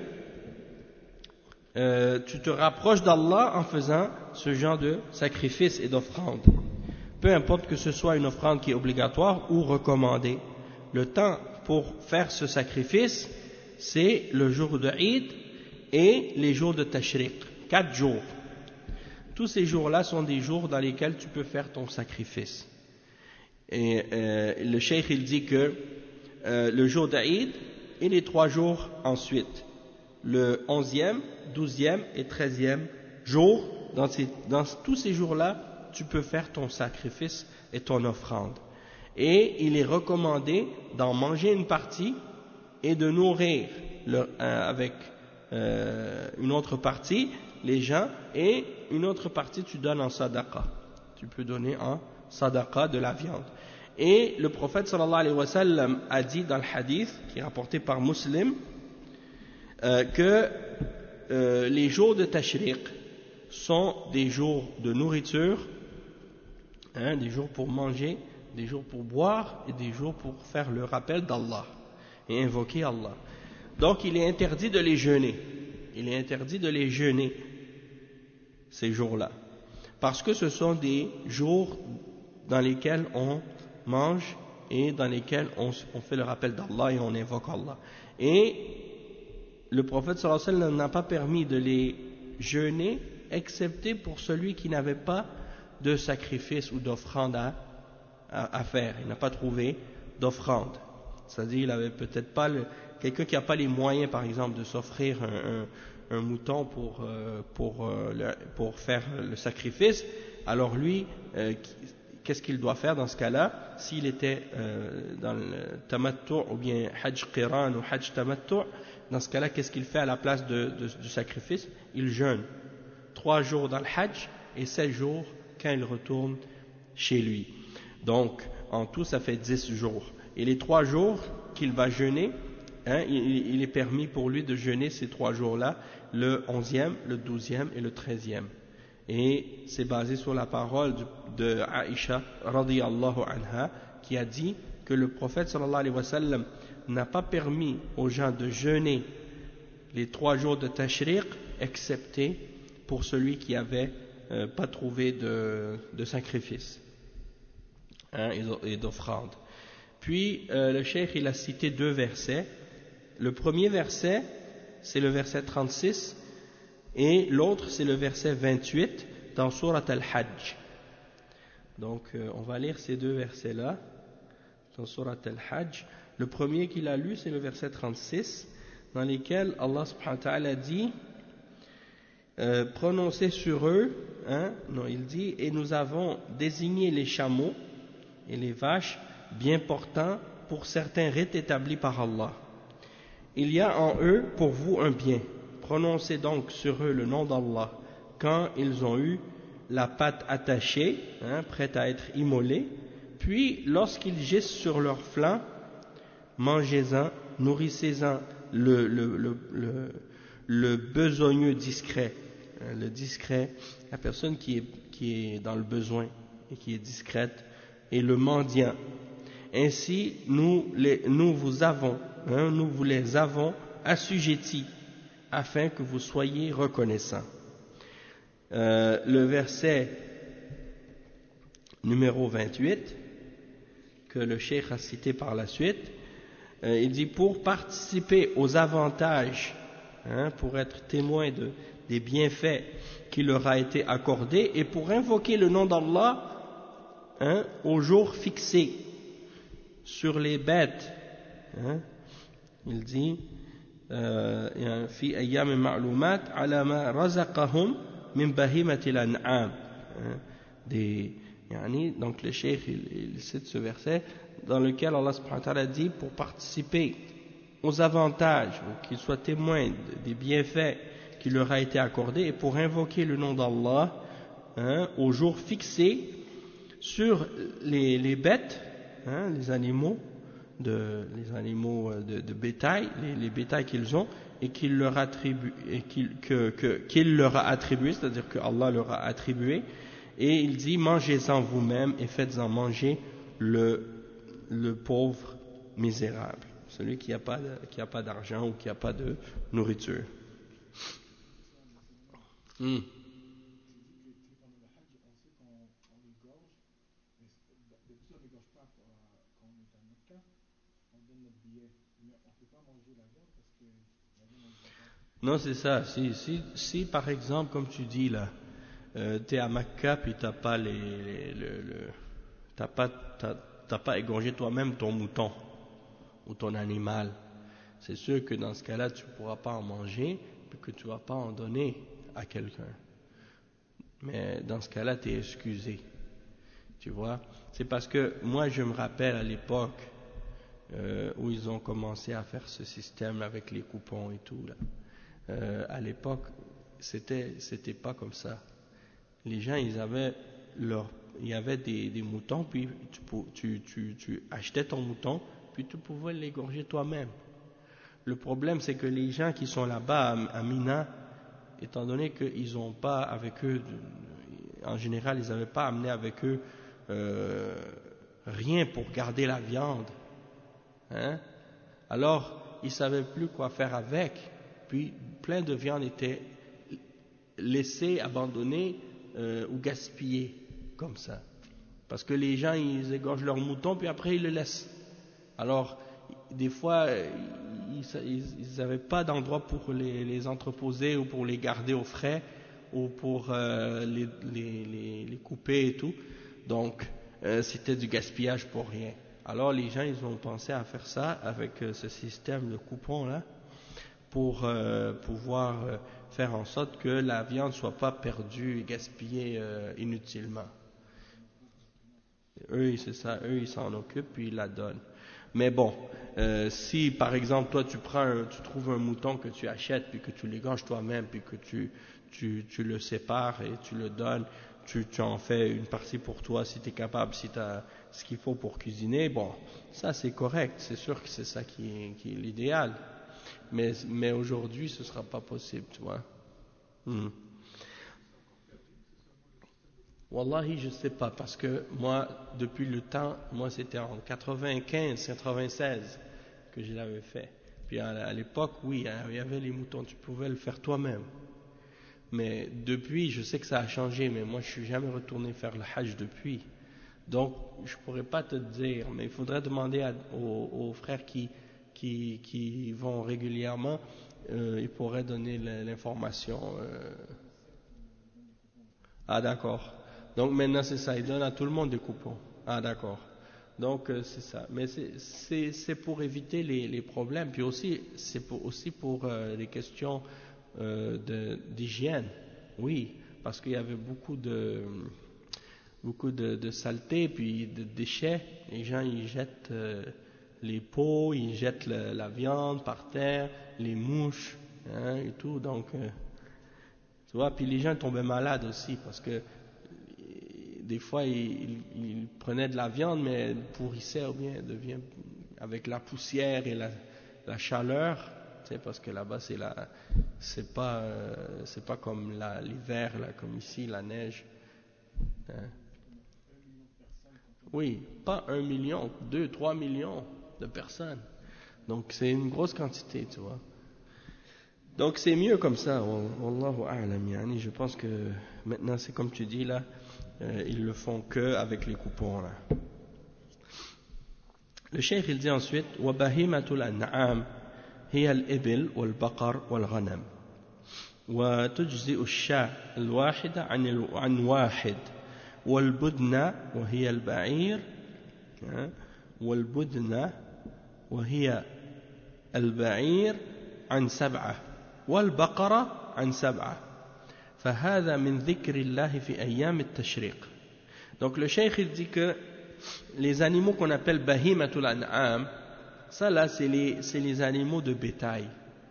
euh, tu te rapproches d'Allah en faisant ce genre de sacrifice et d'offrande. Peu importe que ce soit une offrande qui est obligatoire ou recommandée. Le temps pour faire ce sacrifice, c'est le jour de Eid et les jours de Tashriq. Quatre jours. Tous ces jours-là sont des jours dans lesquels tu peux faire ton sacrifice. Et euh, le cheikh il dit que euh, le jour d'Aïd et les trois jours ensuite, le onzième, douzième et treizième jour, dans, ces, dans tous ces jours-là, tu peux faire ton sacrifice et ton offrande. Et il est recommandé d'en manger une partie et de nourrir le, euh, avec euh, une autre partie les gens, et une autre partie tu donnes en sadaqa. Tu peux donner en sadaqa de la viande. Et le prophète sallallahu alayhi wa sallam a dit dans le hadith qui est rapporté par Muslim euh, que euh, les jours de Tashriq sont des jours de nourriture, hein, des jours pour manger, des jours pour boire et des jours pour faire le rappel d'Allah et invoquer Allah. Donc il est interdit de les jeûner. Il est interdit de les jeûner ces jours-là, parce que ce sont des jours dans lesquels on mange et dans lesquels on, on fait le rappel d'Allah et on invoque Allah. Et le prophète sallallahu alayhi wa sallam n'a pas permis de les jeûner, excepté pour celui qui n'avait pas de sacrifice ou d'offrande à, à, à faire. Il n'a pas trouvé d'offrande. C'est-à-dire, il avait peut-être pas le, quelqu'un qui n'a pas les moyens, par exemple, de s'offrir un, un, un mouton pour, euh, pour, euh, le, pour faire le sacrifice. Alors lui, euh, qu'est-ce qu'il doit faire dans ce cas-là? S'il était euh, dans le tamattu' ou bien hajj qiran ou hajj tamattu', dans ce cas-là, qu'est-ce qu'il fait à la place de, de, du sacrifice? Il jeûne trois jours dans le hajj et sept jours quand il retourne chez lui. Donc, en tout, ça fait dix jours. Et les trois jours qu'il va jeûner, hein, il, il est permis pour lui de jeûner ces trois jours-là, le onzième, le douzième et le treizième. Et c'est basé sur la parole de, de Aïcha radiyallahu anha qui a dit que le prophète sallallahu alayhi wa sallam n'a pas permis aux gens de jeûner les trois jours de tashriq excepté pour celui qui avait euh, pas trouvé de, de sacrifice, hein, et d'offrande. Puis euh, le cheikh il a cité deux versets. Le premier verset c'est le verset trente-six et l'autre c'est le verset vingt-huit dans Surat Al-Hajj. Donc euh, on va lire ces deux versets là dans Surat Al-Hajj. Le premier qu'il a lu c'est le verset trente-six dans lequel Allah subhanahu wa ta'ala dit euh, prononcez sur eux, hein, non il dit et nous avons désigné les chameaux et les vaches bien portants pour certains rites établis par Allah. Il y a en eux pour vous un bien. Prononcez donc sur eux le nom d'Allah quand ils ont eu la patte attachée, hein, prête à être immolée, puis lorsqu'ils gisent sur leurs flancs, mangez-en, nourrissez-en le, le, le, le, le besogneux discret, hein, le discret, la personne qui est, qui est dans le besoin et qui est discrète, et le mendiant. Ainsi, nous, les, nous vous avons, hein, nous vous les avons assujettis, afin que vous soyez reconnaissants. Euh, le verset numéro vingt-huit, que le cheikh a cité par la suite, euh, il dit pour participer aux avantages, hein, pour être témoin de, des bienfaits qui leur a été accordés, et pour invoquer le nom d'Allah, hein, au jour fixé sur les bêtes, hein, il dit fi ayyam ma'lumat ala ma razaqahum min bahimatil an'am, des yani, donc le cheikh il, il cite ce verset dans lequel Allah subhanahu wa ta'ala dit pour participer aux avantages, qu'ils soient témoins des bienfaits qui leur a été accordés et pour invoquer le nom d'Allah, hein, au jour fixé sur les, les bêtes, hein, les animaux de, les animaux de, de bétail, les, les bétails qu'ils ont et qu'il leur attribue, et qu'il, que, que, qu'il leur a attribué, c'est-à-dire que Allah leur a attribué, et il dit mangez-en vous-même et faites-en manger le, le pauvre misérable, celui qui n'a pas, qui a pas d'argent ou qui n'a pas de nourriture. Hmm. Non, c'est ça. Si, si, si par exemple, comme tu dis là, euh, tu es à Makka puis tu n'as pas, les, les, le, le, t'as pas, t'as, t'as pas égorgé toi-même ton mouton ou ton animal, c'est sûr que dans ce cas-là, tu ne pourras pas en manger et que tu ne vas pas en donner à quelqu'un. Mais dans ce cas-là, tu es excusé. Tu vois? C'est parce que moi, je me rappelle à l'époque euh, où ils ont commencé à faire ce système avec les coupons et tout là. Euh, à l'époque, c'était c'était pas comme ça. Les gens, ils avaient leur, il y avait des, des moutons, puis tu, tu, tu, tu achetais ton mouton, puis tu pouvais l'égorger toi-même. Le problème, c'est que les gens qui sont là-bas à, à Mina, étant donné qu'ils n'ont pas avec eux, en général, ils n'avaient pas amené avec eux euh, rien pour garder la viande, hein? Alors ils savaient plus quoi faire avec. Puis plein de viande était laissée, abandonnée euh, ou gaspillée comme ça. Parce que les gens, ils égorgent leur mouton, puis après ils le laissent. Alors, des fois, ils n'avaient pas d'endroit pour les, les entreposer ou pour les garder au frais ou pour euh, les, les, les, les couper et tout. Donc, euh, c'était du gaspillage pour rien. Alors, les gens, ils ont pensé à faire ça avec euh, ce système de coupons-là pour euh, pouvoir euh, faire en sorte que la viande ne soit pas perdue et gaspillée euh, inutilement. Eux, c'est ça, eux, ils s'en occupent puis ils la donnent. Mais bon, euh, si par exemple, toi, tu prends, un, tu trouves un mouton que tu achètes puis que tu l'égorges toi-même puis que tu, tu, tu le sépares et tu le donnes, tu, tu en fais une partie pour toi si tu es capable, si tu as ce qu'il faut pour cuisiner, bon, ça c'est correct, c'est sûr que c'est ça qui est, qui est l'idéal. Mais, mais aujourd'hui, ce ne sera pas possible, tu vois. Hmm. Wallahi, je ne sais pas, parce que moi, depuis le temps, moi c'était en quatre-vingt-quinze, quatre-vingt-seize que je l'avais fait. Puis à, à l'époque, oui, il y avait les moutons, tu pouvais le faire toi-même. Mais depuis, je sais que ça a changé, mais moi je ne suis jamais retourné faire le hajj depuis. Donc, je ne pourrais pas te dire, mais il faudrait demander à, aux, aux frères qui, qui, qui vont régulièrement, euh, ils pourraient donner l'information. Euh... Ah d'accord. Donc maintenant c'est ça, ils donnent à tout le monde des coupons. Ah d'accord. Donc euh, c'est ça. Mais c'est pour éviter les, les problèmes. Puis aussi, c'est pour, aussi pour euh, les questions euh, d'hygiène. Oui, parce qu'il y avait beaucoup de... beaucoup de, de saleté, puis de déchets. Les gens, ils jettent euh, les pots, ils jettent le, la viande par terre, les mouches, hein, et tout. Donc, euh, tu vois, puis les gens tombaient malades aussi, parce que des fois, ils, ils, ils prenaient de la viande, mais elle pourrissait ou bien devient avec la poussière et la, la chaleur, tu sais, parce que là-bas, c'est la, c'est pas, euh, c'est pas comme l'hiver, là, comme ici, la neige. Hein. Oui, pas un million, deux, trois millions de personnes. Donc c'est une grosse quantité, tu vois. Donc c'est mieux comme ça, wallahu a'lam, yani. Je pense que maintenant c'est comme tu dis là, euh, ils le font que avec les coupons là. Le cheikh il dit ensuite, wa bahimatul an'am hiya al-ibil wal-baqar wal-ghanam. Wa tujzi'u ash-sha' al-wahida 'an an wahid. والبدنة وهي البعير والبدنة وهي البعير عن سبعة والبقرة عن سبعة فهذا من ذكر الله في أيام التشريق. Donc le cheikh il dit que les animaux qu'on appelle bahimatul an'am, ça là c'est les, c'est les animaux de bétail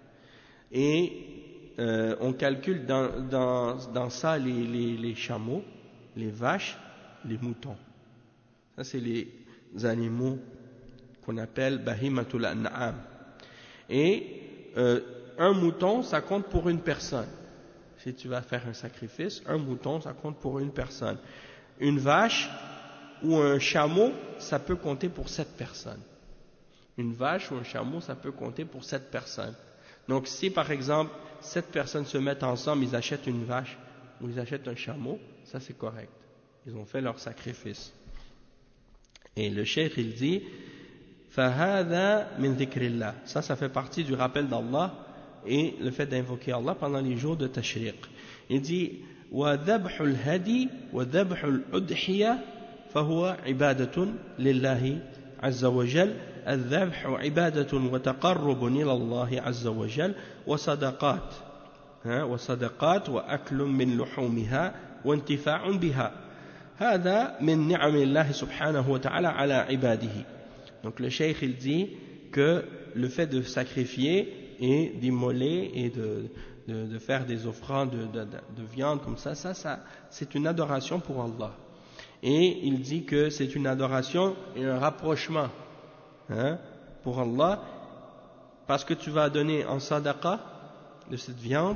et euh, on calcule dans, dans, dans ça les, les, les chameaux, les vaches, les moutons. Ça, c'est les animaux qu'on appelle bahimatul an'am. Et euh, un mouton, ça compte pour une personne. Si tu vas faire un sacrifice, un mouton, ça compte pour une personne. Une vache ou un chameau, ça peut compter pour sept personnes. Une vache ou un chameau, ça peut compter pour sept personnes. Donc, si par exemple, sept personnes se mettent ensemble, ils achètent une vache ou ils achètent un chameau, ça c'est correct. Ils ont fait leur sacrifice. Et le cheikh il dit فَهَذَا مِنْ ذِكْرِ اللَّهِ. Ça, ça fait partie du rappel d'Allah et le fait d'invoquer Allah pendant les jours de Tashriq. Il dit وَذَبْحُ الْهَدِي وَذَبْحُ الْأُضْحِيَةِ فَهُوَ عِبَادَةٌ لِلَّهِ عَزَّ وَجَلَّ. الذبح عبادة وتقرب إلى الله عز وجل وصدقات وصدقات وأكل من لحومها وانتفاع بها هذا من نعم الله سبحانه وتعالى على عباده. Donc le cheikh il dit que le fait de sacrifier et d'immoler et de, de, de faire des offrandes de, de, de viande comme ça, ça, ça c'est une adoration pour Allah. Et il dit que c'est une adoration et un rapprochement, hein, pour Allah, parce que tu vas donner en sadaqa de cette viande.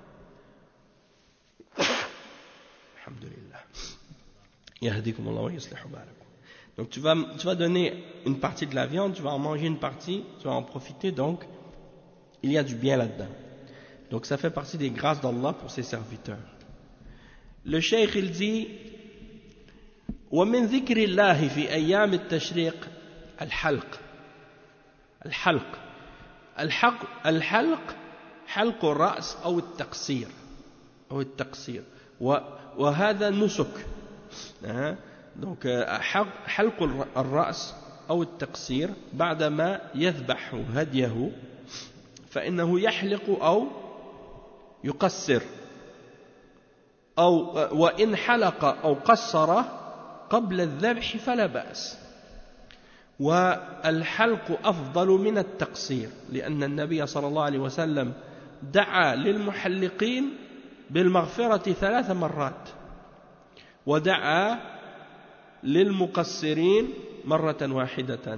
Alhamdulillah. Yahdikum Allah wa yuslihu balakum. Donc tu vas, tu vas donner une partie de la viande, tu vas en manger une partie, tu vas en profiter, donc il y a du bien là-dedans. Donc ça fait partie des grâces d'Allah pour ses serviteurs. Le cheikh il dit ومن ذكر الله في أيام التشريق الحلق الحلق الحلق الحلق حلق الرأس أو التقصير أو التقصير وهذا نسك. donc حلق الرأس أو التقصير بعدما يذبح هديه فإنه يحلق أو يقصر أو وإن حلق أو قصر قبل الذبح فلا بأس. والحلق أفضل من التقصير لأن النبي صلى الله عليه وسلم دعا للمحلقين بالمغفرة ثلاث مرات ودعا للمقصرين مرة واحدة.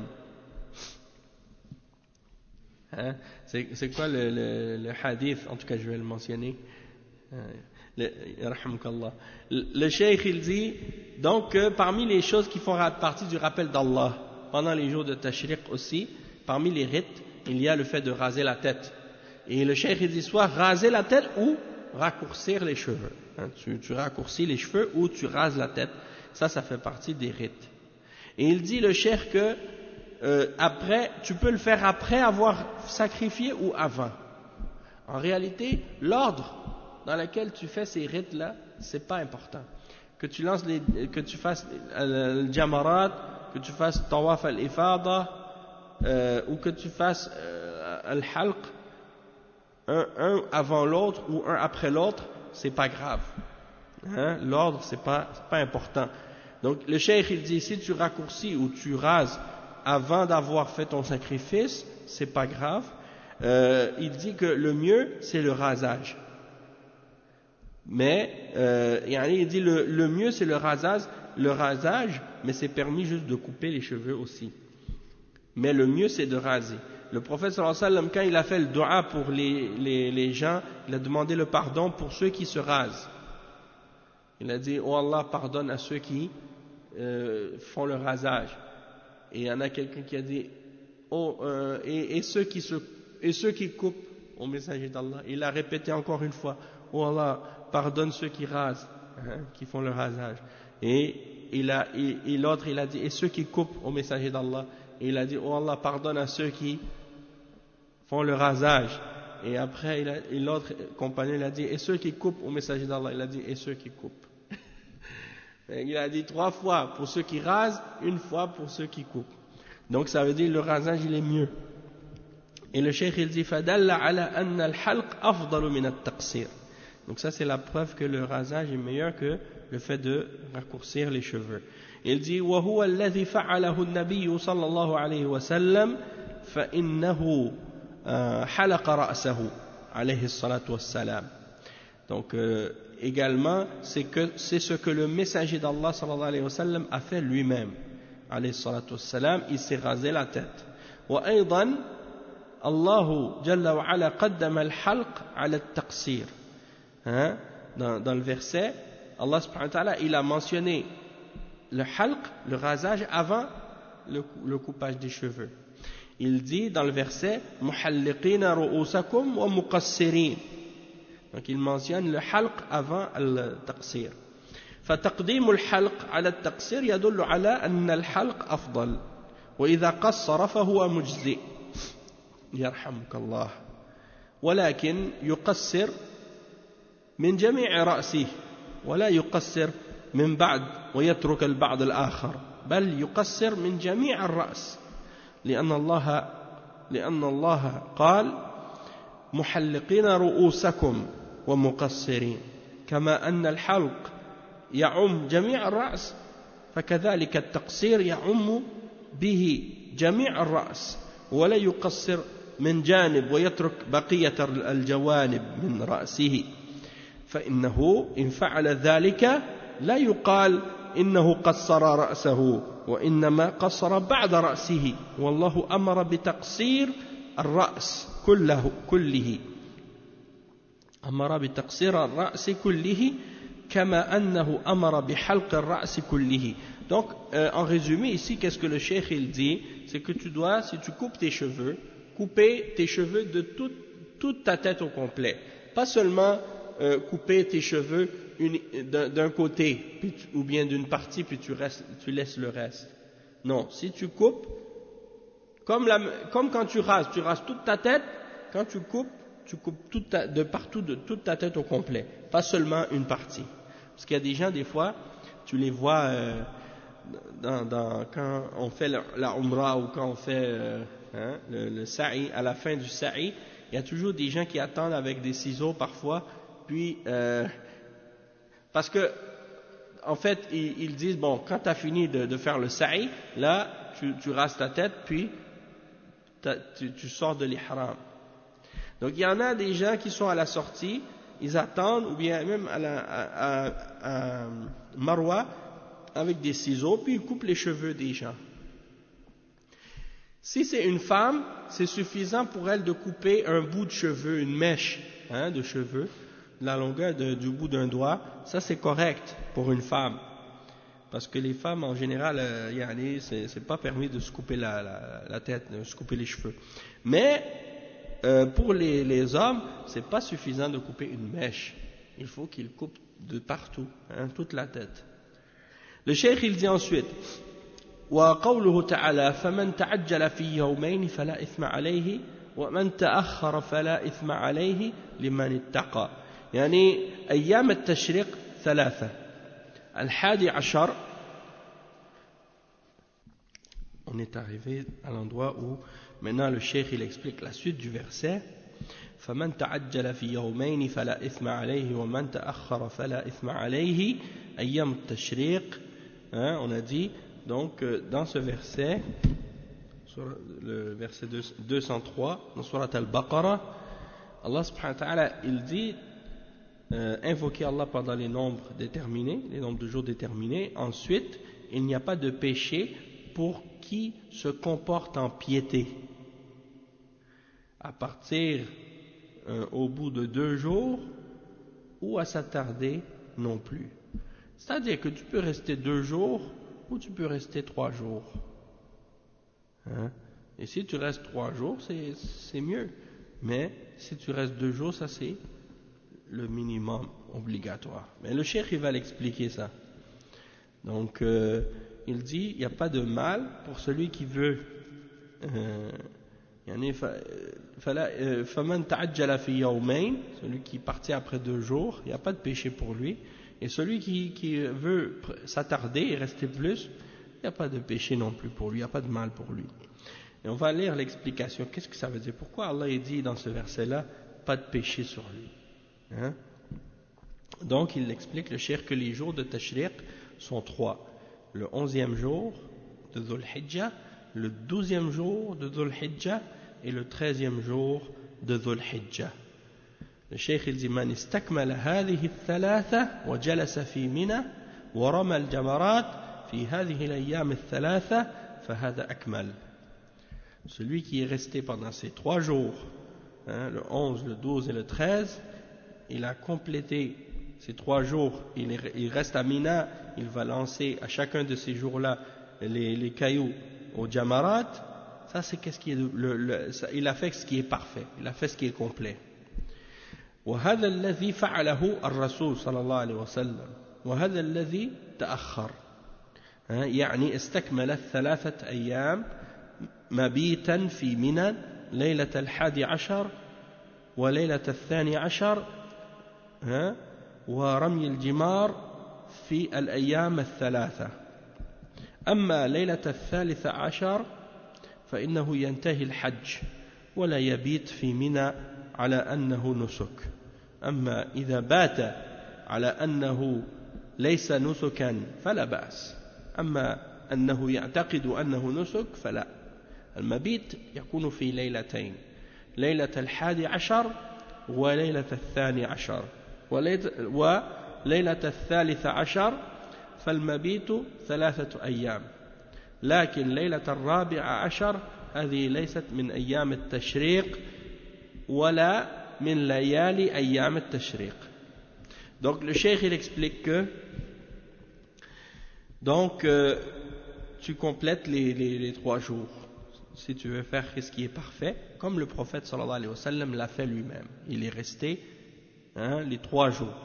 C'est, c'est quoi le, le, le hadith, en tout cas je vais le mentionner. Le, le cheikh il dit donc euh, parmi les choses qui font partie du rappel d'Allah pendant les jours de Tashriq aussi, parmi les rites, il y a le fait de raser la tête. Et le cheikh il dit soit raser la tête ou raccourcir les cheveux. Hein, tu, tu raccourcis les cheveux ou tu rases la tête. Ça, ça fait partie des rites. Et il dit le cheikh que euh, après, tu peux le faire après avoir sacrifié ou avant. En réalité, l'ordre dans lequel tu fais ces rites-là, c'est pas important. Que tu lances les, que tu fasses euh, le jamarat, que tu fasses tawaf al-ifada, euh, ou que tu fasses euh, al-halq, un, un avant l'autre ou un après l'autre, c'est pas grave. Hein? L'ordre, c'est pas, c'est pas important. Donc le cheikh il dit si tu raccourcis ou tu rases avant d'avoir fait ton sacrifice, c'est pas grave. Euh, il dit que le mieux c'est le rasage. Mais euh, il dit le, le mieux c'est le rasage, le rasage, mais c'est permis juste de couper les cheveux aussi. Mais le mieux c'est de raser. Le prophète sallallahu alayhi wa sallam, quand il a fait le dua pour les, les, les gens, il a demandé le pardon pour ceux qui se rasent. Il a dit, oh Allah, pardonne à ceux qui euh, font le rasage. Et il y en a quelqu'un qui a dit, oh, euh, et, et, ceux qui se, et ceux qui coupent au messager d'Allah. Il a répété encore une fois, oh Allah, pardonne ceux qui rasent, hein, qui font le rasage. Et, il a, et, et l'autre, il a dit, et ceux qui coupent au messager d'Allah. Et il a dit, oh Allah, pardonne à ceux qui font le rasage. Et après, il a, et l'autre compagnon, il a dit, et ceux qui coupent au messager d'Allah. Il a dit, et ceux qui coupent. Il a dit trois fois pour ceux qui rasent, une fois pour ceux qui coupent. Donc ça veut dire le rasage il est mieux. Et le cheikh il dit fadalla ala anna al-halq afdalu min at-taqsir. Donc ça c'est la preuve que le rasage est meilleur que le fait de raccourcir les cheveux. Il dit wa huwa alladhi fa'alahu an-nabiy sallallahu alayhi wa sallam fa innahu halaqa ra'sahu alayhi salatu wassalam. Donc euh, également, c'est que c'est ce que le messager d'Allah sallallahu alayhi wa sallam a fait lui-même. Alayhi salatu wassalam, il s'est rasé la tête. Wa aydan, Allahu jalla wa ala qaddama al-halq ala al-taqsir. Hein? Dans, dans le verset, Allah subhanahu wa ta'ala, il a mentionné le halq, le rasage, avant le, le coupage des cheveux. Il dit dans le verset, muhalliqina ru'usakum wa muqassirin. Donc il mentionne le halq avant le taqsir. فتقديم الحلق على التقصير يدل على أن الحلق أفضل وإذا قصر فهو مجزئ يرحمك الله ولكن يقصر من جميع رأسه ولا يقصر من بعد ويترك البعض الآخر بل يقصر من جميع الرأس لأن الله لأن الله قال محلقين رؤوسكم ومقصرين كما أن الحلق يعم جميع الرأس فكذلك التقصير يعم به جميع الرأس ولا يقصر من جانب ويترك بقية الجوانب من رأسه فإنه إن فعل ذلك لا يقال إنه قصر رأسه وإنما قصر بعد رأسه والله أمر بتقصير الرأس كله كله أمر بتقصير الرأس كله كما أنه أمر بحلق الرأس كله. Donc euh, en résumé ici qu'est-ce que le cheikh il dit, c'est que tu dois, si tu coupes tes cheveux, couper tes cheveux de toute, toute ta tête au complet, pas seulement euh, couper tes cheveux une, d'un, d'un côté puis tu, ou bien d'une partie puis tu, restes, tu laisses le reste. Non, si tu coupes Comme, la, comme quand tu rases, tu rases toute ta tête, quand tu coupes, tu coupes toute ta, de partout, de toute ta tête au complet, pas seulement une partie. Parce qu'il y a des gens, des fois, tu les vois euh, dans, dans, quand on fait la, la umrah ou quand on fait euh, hein, le, le sa'i, à la fin du sa'i, il y a toujours des gens qui attendent avec des ciseaux parfois, puis euh, parce que en fait ils, ils disent bon, quand tu as fini de, de faire le sa'i, là tu, tu rases ta tête, puis tu, tu sors de l'ihram. Donc il y en a des gens qui sont à la sortie, ils attendent, ou bien même à, la, à, à, à Marwa, avec des ciseaux, puis ils coupent les cheveux des gens. Si c'est une femme, c'est suffisant pour elle de couper un bout de cheveux, une mèche hein, de cheveux, la longueur de, du bout d'un doigt, ça c'est correct pour une femme. Parce que les femmes en général, euh, yani, c'est, c'est pas permis de se couper la, la, la tête, de se couper les cheveux. Mais euh, pour les, les hommes, c'est pas suffisant de couper une mèche. Il faut qu'ils coupent de partout, hein, toute la tête. Le cheikh il dit ensuite, وقوله تعالى فمن تعجل في يومين فلا إثم عليه ومن تأخر فلا إثم عليه لمن اتقى. يعني أيام التشريق ثلاثة. الحادي عشر. On est arrivé à l'endroit où maintenant le cheikh il explique la suite du verset. فمن تعجل في يومين فلا إثم عليه ومن تأخر فلا إثم عليه أيام التشريق. Hein, on a dit donc dans ce verset, sur le verset deux cent trois, dans Surat Al-Baqarah, Allah subhanahu wa ta'ala, il dit euh, invoquer Allah pendant les nombres déterminés, les nombres de jours déterminés. Ensuite, il n'y a pas de péché pour qui se comporte en piété. À partir euh, au bout de deux jours ou à s'attarder non plus. C'est-à-dire que tu peux rester deux jours ou tu peux rester trois jours. Hein? Et si tu restes trois jours, c'est, c'est mieux. Mais si tu restes deux jours, ça c'est le minimum obligatoire. Mais le cheikh il va l'expliquer ça. Donc euh, il dit, il n'y a pas de mal pour celui qui veut. Euh, فَمَنْ تَعَجَّلَ فِي يَوْمَيْنِ, celui qui partit après deux jours, il n'y a pas de péché pour lui. Et celui qui, qui veut s'attarder et rester plus, il n'y a pas de péché non plus pour lui, il n'y a pas de mal pour lui. Et on va lire l'explication. Qu'est-ce que ça veut dire? Pourquoi Allah a dit dans ce verset-là, pas de péché sur lui hein? Donc il explique, le cheikh, que les jours de Tashriq sont trois. Le onzième jour de Dhul Hijjah, le douzième jour de Dhul Hijjah et le treizième jour de Dhul Hijjah. Le cheikh il dit من استكمل هذه الثلاثة وجلس في منى ورمى الجمرات في هذه الأيام الثلاثة فهذا أكمل. Celui qui est resté pendant ces trois jours, hein, le onze, le douze et le treize, il a complété ces trois jours, il, est, il reste à Mina, il va lancer à chacun de ces jours-là les, les cailloux au Jamarat. Ça c'est qu'est-ce qui est le, le, ça, il a fait ce qui est parfait, il a fait ce qui est complet. وهذا الذي فعله الرسول صلى الله عليه وسلم وهذا الذي تأخر يعني استكمل الثلاثة أيام مبيتا في منى ليلة الحادي عشر وليلة الثاني عشر ورمي الجمار في الأيام الثلاثة. أما ليلة الثالثة عشر فإنه ينتهي الحج ولا يبيت في منى على أنه نسك. أما إذا بات على أنه ليس نسكا فلا بأس. أما أنه يعتقد أنه نسك فلا. المبيت يكون في ليلتين، ليلة الحادي عشر وليلة الثاني عشر وليلة الثالث عشر، فالمبيت ثلاثة أيام. لكن ليلة الرابع عشر هذه ليست من أيام التشريق ولا من ليالي أيام التشريق. Donc le cheikh il explique que donc euh, tu complètes les, les, les trois jours si tu veux faire ce qui est parfait, comme le prophète sallallahu alayhi wa sallam l'a fait lui-même. Il est resté hein, les trois jours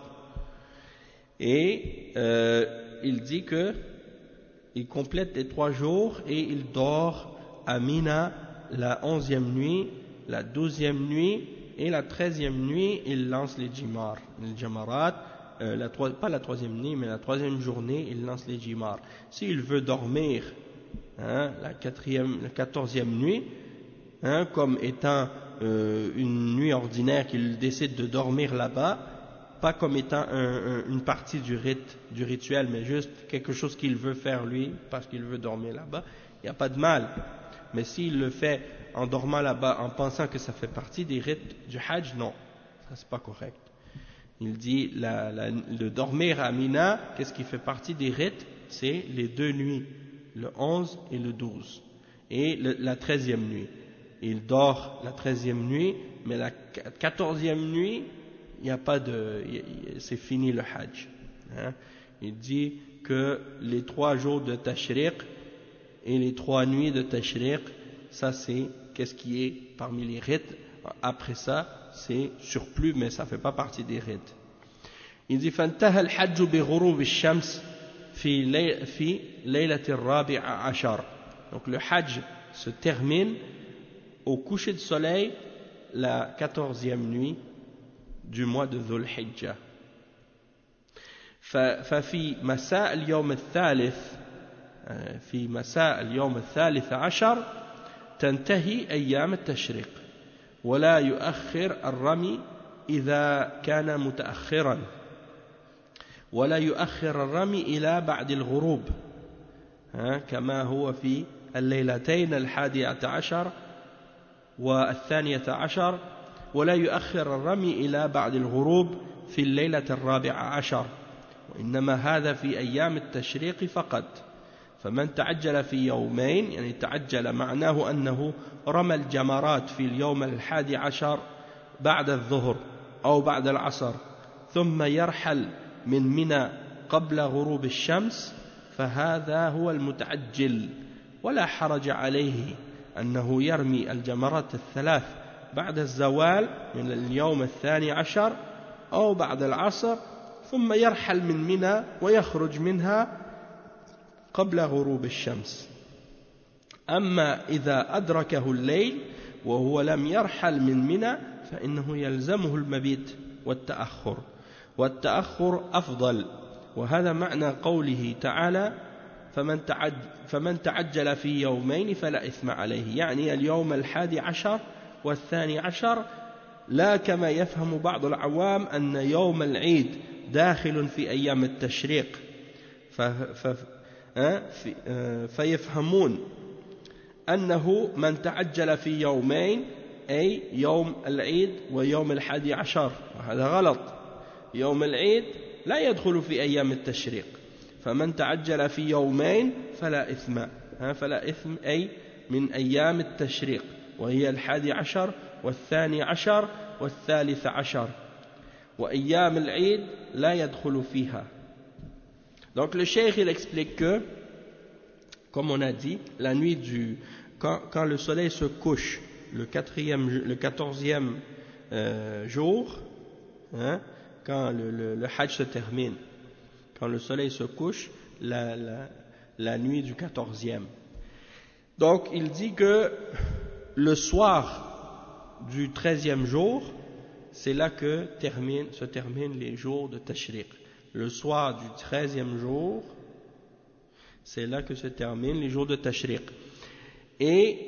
et euh, il dit que il complète les trois jours et il dort à Mina la onzième nuit, la douzième nuit et la treizième nuit, il lance les jimar, les jamarat, euh, la, pas la troisième nuit, mais la troisième journée, il lance les jimar. S'il veut dormir, hein, la quatrième, la quatorzième nuit, hein, comme étant euh, une nuit ordinaire qu'il décide de dormir là-bas, pas comme étant un, un, une partie du rite, du rituel, mais juste quelque chose qu'il veut faire lui, parce qu'il veut dormir là-bas, il n'y a pas de mal. Mais s'il le fait en dormant là-bas, en pensant que ça fait partie des rites du Hajj, non, ça c'est pas correct. Il dit, la, la, le dormir à Mina, qu'est-ce qui fait partie des rites? C'est les deux nuits, le onze et le douze, et le, la treizième nuit. Il dort la treizième nuit, mais la quatorzième nuit, il n'y a pas de, c'est fini le Hajj. Hein? Il dit que les trois jours de Tashriq et les trois nuits de Tashriq, ça c'est qu'est-ce qui est parmi les rites. Après ça, c'est surplus, mais ça ne fait pas partie des rites. Il dit فانتهى الحج بغروب الشمس في لي في ليلة الرابع عشر. Donc le Hajj se termine au coucher de soleil la quatorzième nuit du mois de Dhul Hijjah. ففي مساء اليوم الثالث في مساء اليوم الثالث عشر تنتهي أيام التشريق ولا يؤخر الرمي إذا كان متأخرا ولا يؤخر الرمي إلى بعد الغروب كما هو في الليلتين الحادية عشر والثانية عشر ولا يؤخر الرمي إلى بعد الغروب في الليلة الرابعة عشر وإنما هذا في أيام التشريق فقط فمن تعجل في يومين يعني تعجل معناه أنه رمى الجمرات في اليوم الحادي عشر بعد الظهر أو بعد العصر ثم يرحل من منى قبل غروب الشمس فهذا هو المتعجل ولا حرج عليه أنه يرمي الجمرات الثلاث بعد الزوال من اليوم الثاني عشر أو بعد العصر ثم يرحل من منى ويخرج منها قبل غروب الشمس أما إذا أدركه الليل وهو لم يرحل من منى فإنه يلزمه المبيت والتأخر والتأخر أفضل وهذا معنى قوله تعالى فمن تعجل, فمن تعجل في يومين فلا إثم عليه يعني اليوم الحادي عشر والثاني عشر لا كما يفهم بعض العوام أن يوم العيد داخل في أيام التشريق ف ف فيفهمون أنه من تعجل في يومين أي يوم العيد ويوم الحادي عشر وهذا غلط يوم العيد لا يدخل في أيام التشريق فمن تعجل في يومين فلا إثم فلا إثم أي من أيام التشريق وهي الحادي عشر والثاني عشر والثالث عشر وأيام العيد لا يدخل فيها. Donc le cheikh il explique que, comme on a dit, la nuit du, quand, quand le soleil se couche, le quatrième, le quatorzième euh, jour, hein, quand le, le, le Hajj se termine, quand le soleil se couche, la, la, la nuit du quatorzième. Donc il dit que le soir du treizième jour, c'est là que termine, se terminent les jours de Tashriq. Le soir du treizième jour, c'est là que se terminent les jours de Tashriq. Et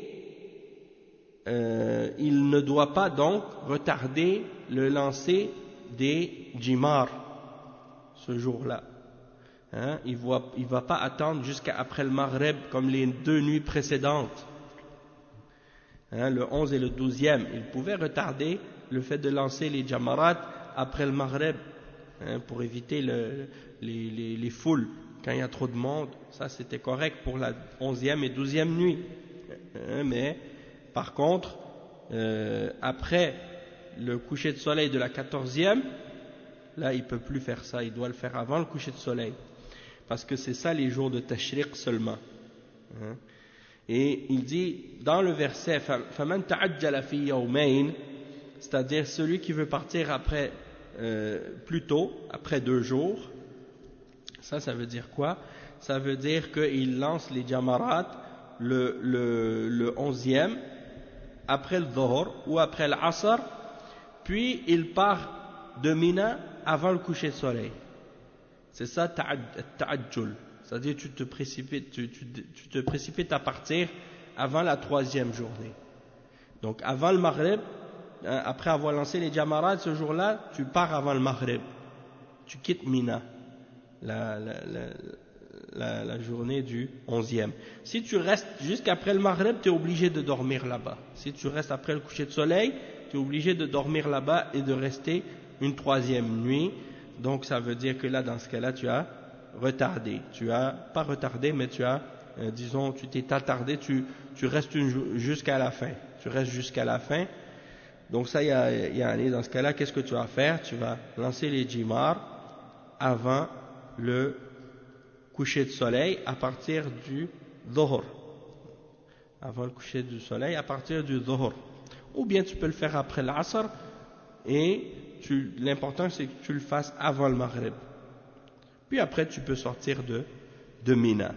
euh, il ne doit pas donc retarder le lancer des jimar ce jour-là. Hein, il ne va pas attendre jusqu'à après le Maghreb comme les deux nuits précédentes. Hein, le onze et le douzième, il pouvait retarder le fait de lancer les jamarat après le Maghreb. Hein, pour éviter le, les, les, les foules quand il y a trop de monde, ça c'était correct pour la onzième et douzième nuit. Hein, mais par contre, euh, après le coucher de soleil de la quatorzième, là il ne peut plus faire ça, il doit le faire avant le coucher de soleil, parce que c'est ça les jours de Tashriq seulement. Hein. Et il dit dans le verset فَمَنْ تَعَجَّلَ فِي يَوْمَيْنِ, c'est-à-dire celui qui veut partir après Euh, plus tôt, après deux jours. Ça, ça veut dire quoi? Ça veut dire qu'il lance les jamarat le, le, le onzième après le Dhuhr ou après l'Asr, puis il part de Mina avant le coucher de soleil. C'est ça ta'ajjul, c'est-à-dire tu te précipites, tu, tu, tu te précipites à partir avant la troisième journée. Donc avant le Maghrib, hein, après avoir lancé les Jamarat ce jour-là, tu pars avant le Maghrib, tu quittes Mina, la, la, la, la, la journée du onzième. Si tu restes jusqu'après le Maghrib, tu es obligé de dormir là-bas. Si tu restes après le coucher de soleil, tu es obligé de dormir là-bas et de rester une troisième nuit. Donc ça veut dire que là, dans ce cas-là, tu as retardé. Tu as, pas retardé, mais tu as, euh, disons, tu t'es attardé, tu, tu restes une, jusqu'à la fin. Tu restes jusqu'à la fin. Donc ça, il y a, il y a dans ce cas-là, qu'est-ce que tu vas faire? Tu vas lancer les jimar avant le coucher de soleil à partir du dhuhr. Avant le coucher du soleil à partir du dhuhr. Ou bien tu peux le faire après l'asr et tu, l'important c'est que tu le fasses avant le maghrib. Puis après tu peux sortir de, de Mina.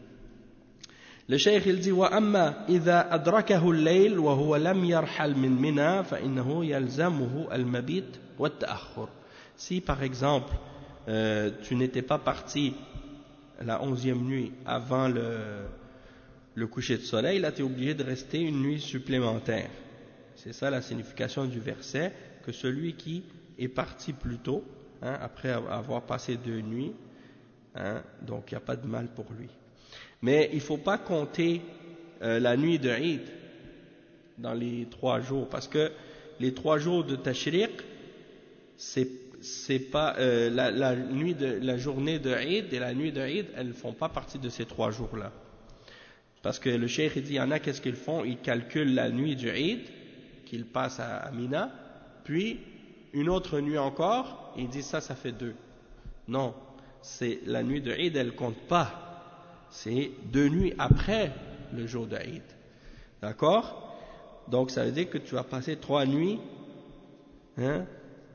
Le cheikh il dit وَأَمَّا إِذَا أَدْرَكَهُ اللَّيْلُ وَهُوَ لَمْ يَرْحَلْ مِنْ مِنَا فَإِنَّهُ يَلْزَمُهُ الْمَبِيتُ وَالتَّأَخُّرُ. Si par exemple euh, tu n'étais pas parti la onzième nuit avant le, le coucher de soleil, là tu es obligé de rester une nuit supplémentaire. C'est ça la signification du verset, que celui qui est parti plus tôt, hein, après avoir passé deux nuits, hein, donc il n'y a pas de mal pour lui. Mais il ne faut pas compter euh, la nuit de Eid dans les trois jours, parce que les trois jours de Tashriq, c'est, c'est pas euh, la, la nuit de la journée de Eid et la nuit de Eid, elles ne font pas partie de ces trois jours-là. Parce que le cheikh dit, il y en a, qu'est-ce qu'ils font? Ils calculent la nuit du Eid, qu'ils passent à, à Mina, puis une autre nuit encore, ils disent ça, ça fait deux. Non, c'est la nuit de Eid, elle ne compte pas. C'est deux nuits après le jour de Eid. D'accord? Donc ça veut dire que tu vas passer trois nuits, hein,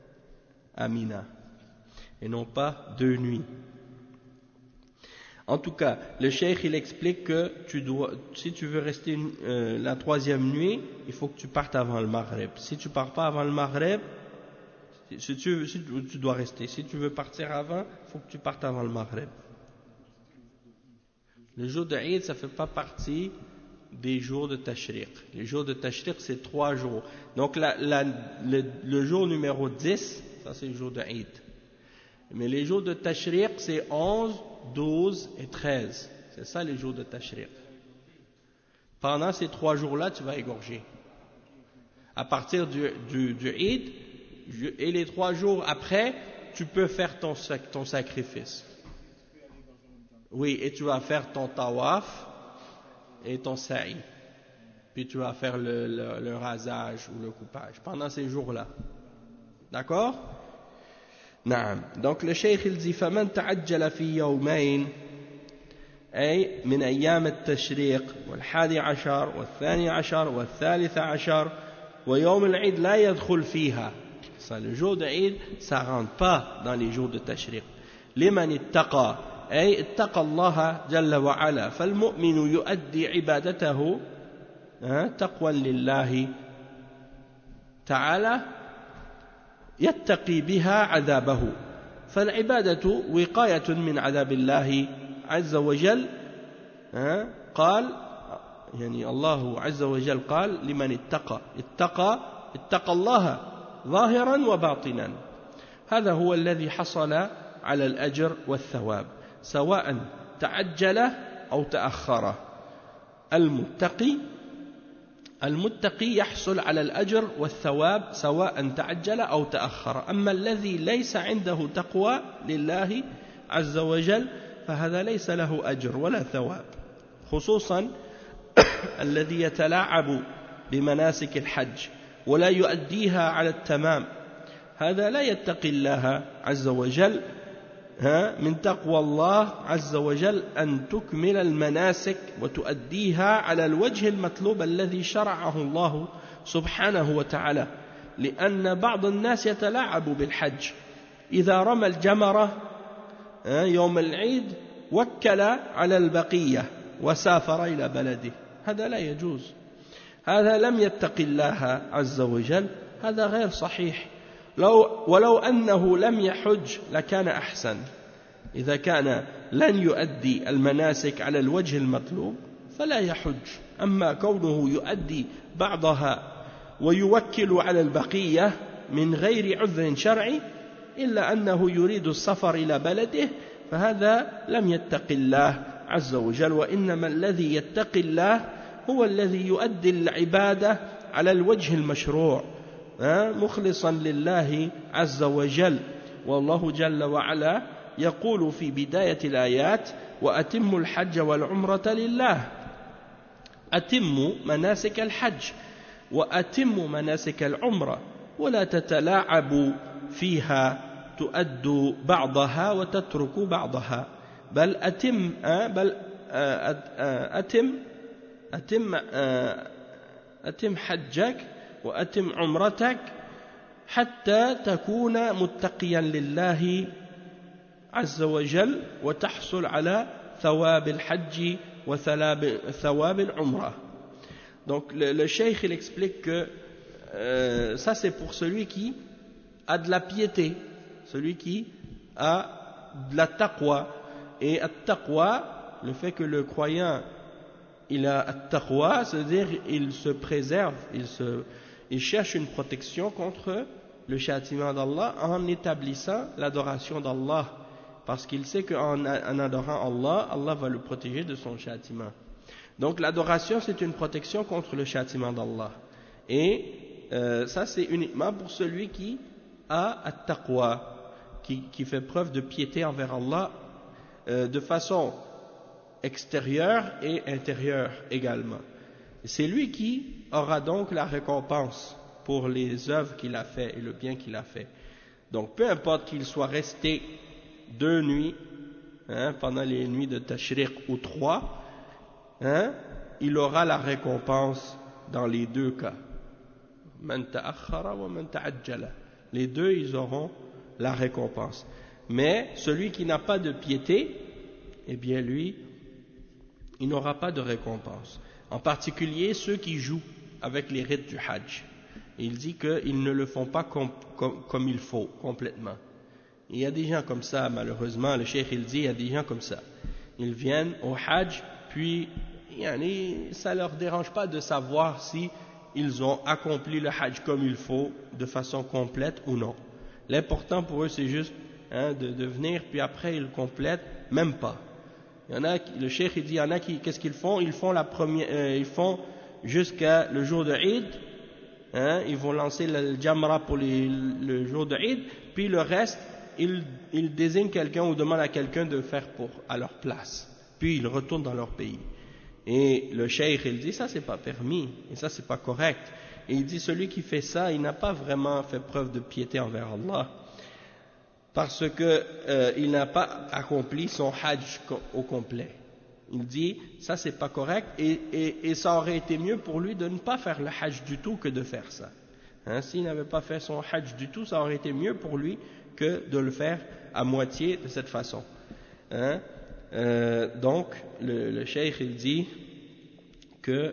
à Mina, et non pas deux nuits. En tout cas, le cheikh il explique que tu dois, si tu veux rester une, euh, la troisième nuit, il faut que tu partes avant le Maghrib. Si tu pars pas avant le Maghrib, si tu, si tu, tu dois rester. Si tu veux partir avant, il faut que tu partes avant le Maghrib. Le jour de Eid, ça ne fait pas partie des jours de Tashriq. Les jours de Tashriq, c'est trois jours. Donc la, la, le, le jour numéro dix, ça c'est le jour de Eid. Mais les jours de Tashriq, c'est onze, douze et treize. C'est ça les jours de Tashriq. Pendant ces trois jours-là, tu vas égorger. À partir du, du, du Eid, et les trois jours après, tu peux faire ton, ton sacrifice. Oui, et tu vas faire ton tawaf et ton sa'i. Puis tu vas faire le, le, le rasage ou le coupage pendant ces jours-là. D'accord? نعم. Donc le cheikh il dit فمن تعجل في يومين أي من أيام التشريق والحادي عشر والثاني عشر والثالث عشر ويوم العيد لا يدخل فيها. Ça, le jour de Eid, ça rentre pas dans les jours de Tashriq. لمن اتقى أي اتقى الله جل وعلا فالمؤمن يؤدي عبادته تقوى لله تعالى يتقي بها عذابه فالعبادة وقاية من عذاب الله عز وجل قال يعني الله عز وجل قال لمن اتقى اتقى اتقى الله ظاهرا وباطنا هذا هو الذي حصل على الأجر والثواب سواء تعجل أو تأخر المتقي المتقي يحصل على الأجر والثواب سواء تعجل أو تأخر أما الذي ليس عنده تقوى لله عز وجل فهذا ليس له أجر ولا ثواب خصوصا الذي يتلاعب بمناسك الحج ولا يؤديها على التمام هذا لا يتقي الله عز وجل من تقوى الله عز وجل أن تكمل المناسك وتؤديها على الوجه المطلوب الذي شرعه الله سبحانه وتعالى لأن بعض الناس يتلاعب بالحج إذا رمى الجمرة يوم العيد وكل على البقية وسافر إلى بلده هذا لا يجوز هذا لم يتق الله عز وجل هذا غير صحيح. لو ولو أنه لم يحج لكان أحسن. إذا كان لن يؤدي المناسك على الوجه المطلوب فلا يحج. أما كونه يؤدي بعضها ويوكل على البقية من غير عذر شرعي إلا أنه يريد السفر إلى بلده فهذا لم يتق الله عز وجل. وإنما الذي يتقي الله هو الذي يؤدي العبادة على الوجه المشروع مخلصا لله عز وجل. والله جل وعلا يقول في بداية الآيات وأتموا الحج والعمرة لله. أتموا مناسك الحج وأتموا مناسك العمرة ولا تتلاعبوا فيها تؤدوا بعضها وتتركوا بعضها بل أتم بل أتم أتم أتم حجك وأتم عمرتك حتى تكون متقيا لله عز وجل وتحصل على ثواب الحج وثواب العمرة. Donc le, le cheikh il explique que euh, ça c'est pour celui qui a de la piété, celui qui a de la taqwa. Et at-taqwa, le fait que le croyant il a at-taqwa, c'est-à-dire il se préserve, il, se, il cherche une protection contre le châtiment d'Allah en établissant l'adoration d'Allah, parce qu'il sait qu'en en adorant Allah, Allah va le protéger de son châtiment. Donc l'adoration c'est une protection contre le châtiment d'Allah. Et euh, ça c'est uniquement pour celui qui a at-taqwa, qui, qui fait preuve de piété envers Allah euh, de façon extérieure et intérieure également. C'est lui qui aura donc la récompense pour les œuvres qu'il a fait et le bien qu'il a fait. Donc peu importe qu'il soit resté deux nuits hein, pendant les nuits de Tashriq ou trois, hein, il aura la récompense dans les deux cas. Man ta'akhkhara wa man ta'ajjala. Les deux ils auront la récompense. Mais celui qui n'a pas de piété, eh bien lui il n'aura pas de récompense. En particulier ceux qui jouent avec les rites du Hajj. Il dit qu'ils ne le font pas com, com, comme il faut, complètement. Il y a des gens comme ça, malheureusement, le cheikh il dit, il y a des gens comme ça. Ils viennent au Hajj, puis yani, ça ne leur dérange pas de savoir si ils ont accompli le Hajj comme il faut, de façon complète ou non. L'important pour eux, c'est juste hein, de, de venir, puis après ils complètent, même pas. Il y en a, le cheikh il dit, il y en a qui, qu'est-ce qu'ils font? Ils font la première, euh, ils font jusqu'à le jour de Eid, hein, ils vont lancer le, le Jamra pour les, le jour de Eid, puis le reste, ils, ils désignent quelqu'un ou demandent à quelqu'un de faire pour, à leur place. Puis ils retournent dans leur pays. Et le cheikh il dit, ça c'est pas permis, et ça c'est pas correct. Et il dit, celui qui fait ça, il n'a pas vraiment fait preuve de piété envers Allah. Parce que euh, il n'a pas accompli son hajj au complet. Il dit, ça c'est pas correct, et, et, et ça aurait été mieux pour lui de ne pas faire le hajj du tout que de faire ça. Hein, s'il n'avait pas fait son hajj du tout, ça aurait été mieux pour lui que de le faire à moitié de cette façon. Hein, euh, donc, le, le cheikh il dit que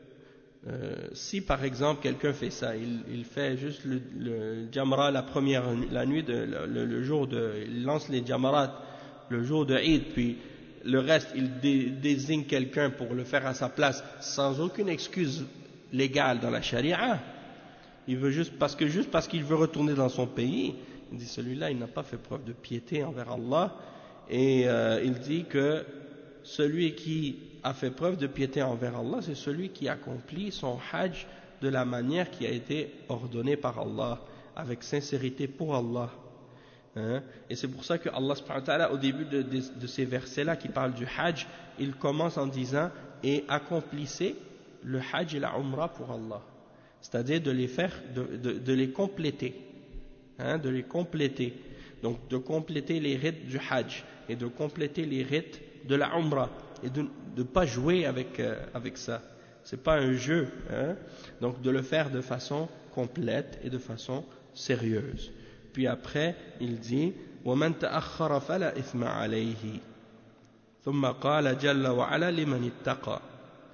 Euh, si par exemple quelqu'un fait ça, il, il fait juste le, le jamra la première la nuit de le, le jour de, il lance les jamarat le jour de Eid, puis le reste il dé, désigne quelqu'un pour le faire à sa place sans aucune excuse légale dans la charia. Il veut juste parce que juste parce qu'il veut retourner dans son pays, il dit celui-là il n'a pas fait preuve de piété envers Allah, et euh, il dit que celui qui a fait preuve de piété envers Allah, c'est celui qui accomplit son hajj de la manière qui a été ordonnée par Allah, avec sincérité pour Allah. Hein? Et c'est pour ça que Allah subhanahu wa ta'ala, au début de, de, de ces versets-là qui parlent du hajj, il commence en disant « Et accomplissez le hajj et la umrah pour Allah ». C'est-à-dire de les faire, de, de, de les compléter. Hein? De les compléter. Donc de compléter les rites du hajj et de compléter les rites de la umrah. Et de ne pas jouer avec, euh, avec ça. Ce n'est pas un jeu. Hein? Donc de le faire de façon complète et de façon sérieuse. Puis après, il dit وَمَنْ تَأَخَّرَ فَلَا إِثْمَ عَلَيْهِ ثُمَّ قَالَ جَلَّ وَعَلَى لِمَنِ اتَّقَى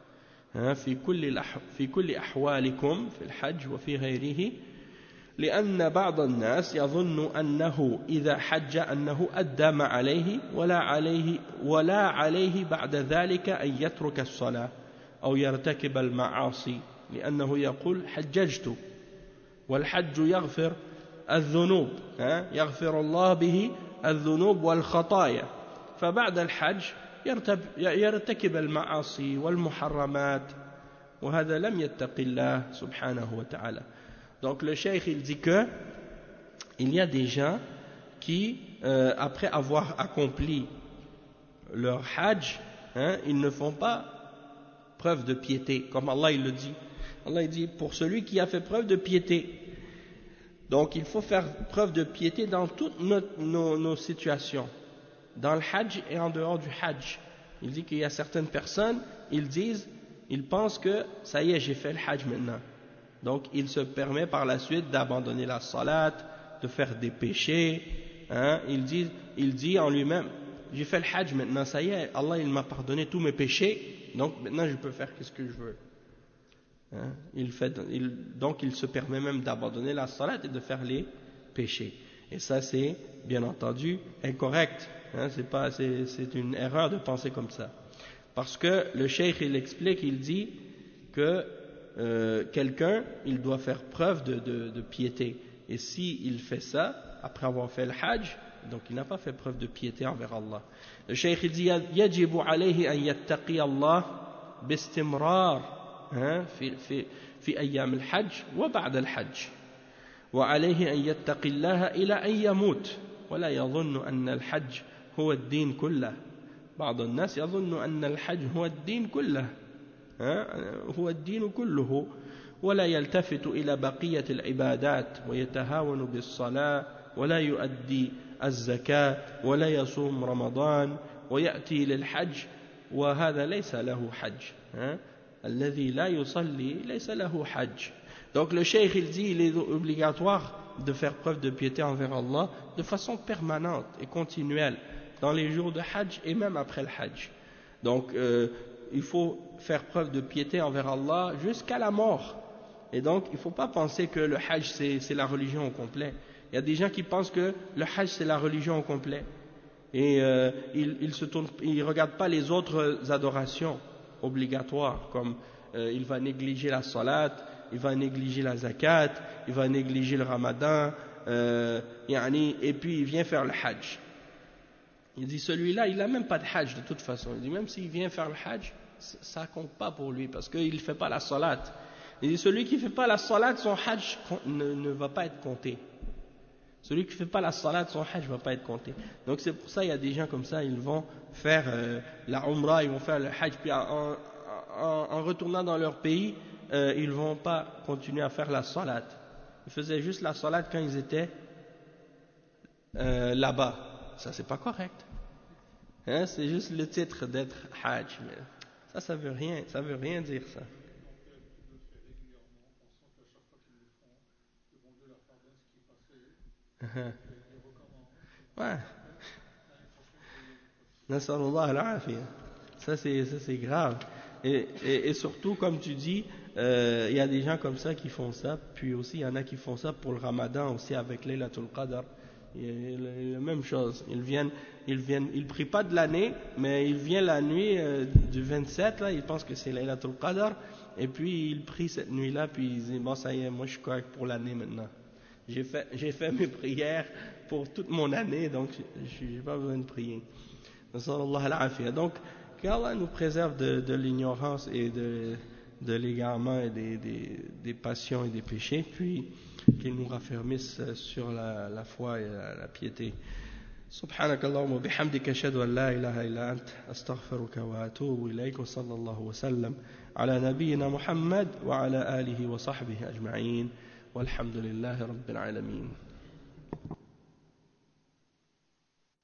في كل في كل أحوالكم في الحج وفي غيره لأن بعض الناس يظن أنه إذا حج أنه أدى ما عليه ولا عليه ولا عليه بعد ذلك أن يترك الصلاة أو يرتكب المعاصي لأنه يقول حججت والحج يغفر الذنوب يغفر الله به الذنوب والخطايا فبعد الحج يرتكب المعاصي والمحرمات وهذا لم يتق الله سبحانه وتعالى. Donc le cheikh il dit que il y a des gens qui euh, après avoir accompli leur hajj hein, ils ne font pas preuve de piété comme Allah il le dit. Allah il dit pour celui qui a fait preuve de piété. Donc il faut faire preuve de piété dans toutes nos, nos, nos situations, dans le hajj et en dehors du hajj. Il dit qu'il y a certaines personnes, ils disent, ils pensent que ça y est j'ai fait le hajj maintenant. Donc il se permet par la suite d'abandonner la salat, de faire des péchés. Hein. Il dit, il dit en lui-même, j'ai fait le hajj maintenant, ça y est, Allah il m'a pardonné tous mes péchés, donc maintenant je peux faire ce que je veux. Hein. Il fait, il, donc il se permet même d'abandonner la salat et de faire les péchés. Et ça c'est bien entendu incorrect. Hein. C'est pas, c'est, c'est une erreur de penser comme ça. Parce que le cheikh il explique, il dit que Euh, quelqu'un, il doit faire preuve de, de, de piété. Et s'il fait ça, après avoir fait le hajj, donc il n'a pas fait preuve de piété envers Allah. Le cheikh il dit يجب عليه أن يتقي الله باستمرار في في في أيام الحج وبعد الحج وعليه أن يتقي الله إلى أن يموت ولا يظن أن الحج هو الدين كله. بعض الناس يظن أن الحج هو الدين كله هو الدين كله ولا يلتفت إلى بقية العبادات ويتهاون بالصلاة ولا يؤدي الزكاة ولا يصوم رمضان ويأتي للحج وهذا ليس له حج الذي لا يصلي ليس له حج. Donc le cheikh il dit il est obligatoire de faire preuve de piété envers Allah de façon permanente et continuelle dans les jours de hajj et même après le hajj. Donc euh, il faut faire preuve de piété envers Allah jusqu'à la mort. Et donc, il ne faut pas penser que le hajj, c'est, c'est la religion au complet. Il y a des gens qui pensent que le hajj, c'est la religion au complet. Et euh, ils ne se tournent, ils regardent pas les autres adorations obligatoires, comme euh, il va négliger la salat, il va négliger la zakat, il va négliger le ramadan, euh, et puis il vient faire le hajj. Il dit celui-là, il n'a même pas de hajj de toute façon. Il dit même s'il vient faire le hajj, ça ne compte pas pour lui parce qu'il ne fait pas la salat. Il dit celui qui ne fait pas la salat, son hajj ne, ne va pas être compté. Celui qui ne fait pas la salat, son hajj ne va pas être compté. Donc c'est pour ça qu'il y a des gens comme ça, ils vont faire euh, la umrah, ils vont faire le hajj, puis en, en, en retournant dans leur pays, euh, ils ne vont pas continuer à faire la salat. Ils faisaient juste la salat quand ils étaient euh, là-bas. Ça, c'est pas correct. Hein, c'est juste le titre d'être hajj. Mais ça, ça veut rien, ça veut rien dire ça. Ouais. Nasallallahu al-afiya. Ça, c'est, ça, c'est grave. Et, et, et surtout, comme tu dis, il euh, y a des gens comme ça qui font ça. Puis aussi, il y en a qui font ça pour le ramadan aussi avec Laylatul Qadr. La même chose, ils viennent, ils viennent, ils prient pas de l'année, mais ils viennent la nuit euh, du vingt-sept, là, ils pensent que c'est Laylatul Qadr, et puis ils prient cette nuit-là, puis ils disent bon ça y est, moi je suis correct pour l'année maintenant. J'ai fait, j'ai fait mes prières pour toute mon année, donc je n'ai pas besoin de prier. Donc qu'Allah nous préserve de, de l'ignorance et de, de l'égarement et des, des, des passions et des péchés, puis qu'il nous raffermisse sur la, la foi et la, la piété. سبحانك اللهم وبحمدك أشهد أن لا إله إلا أنت أستغفرك وأتوب إليك وصلى الله وسلم على نبينا محمد وعلى آله وصحبه أجمعين والحمد لله رب العالمين.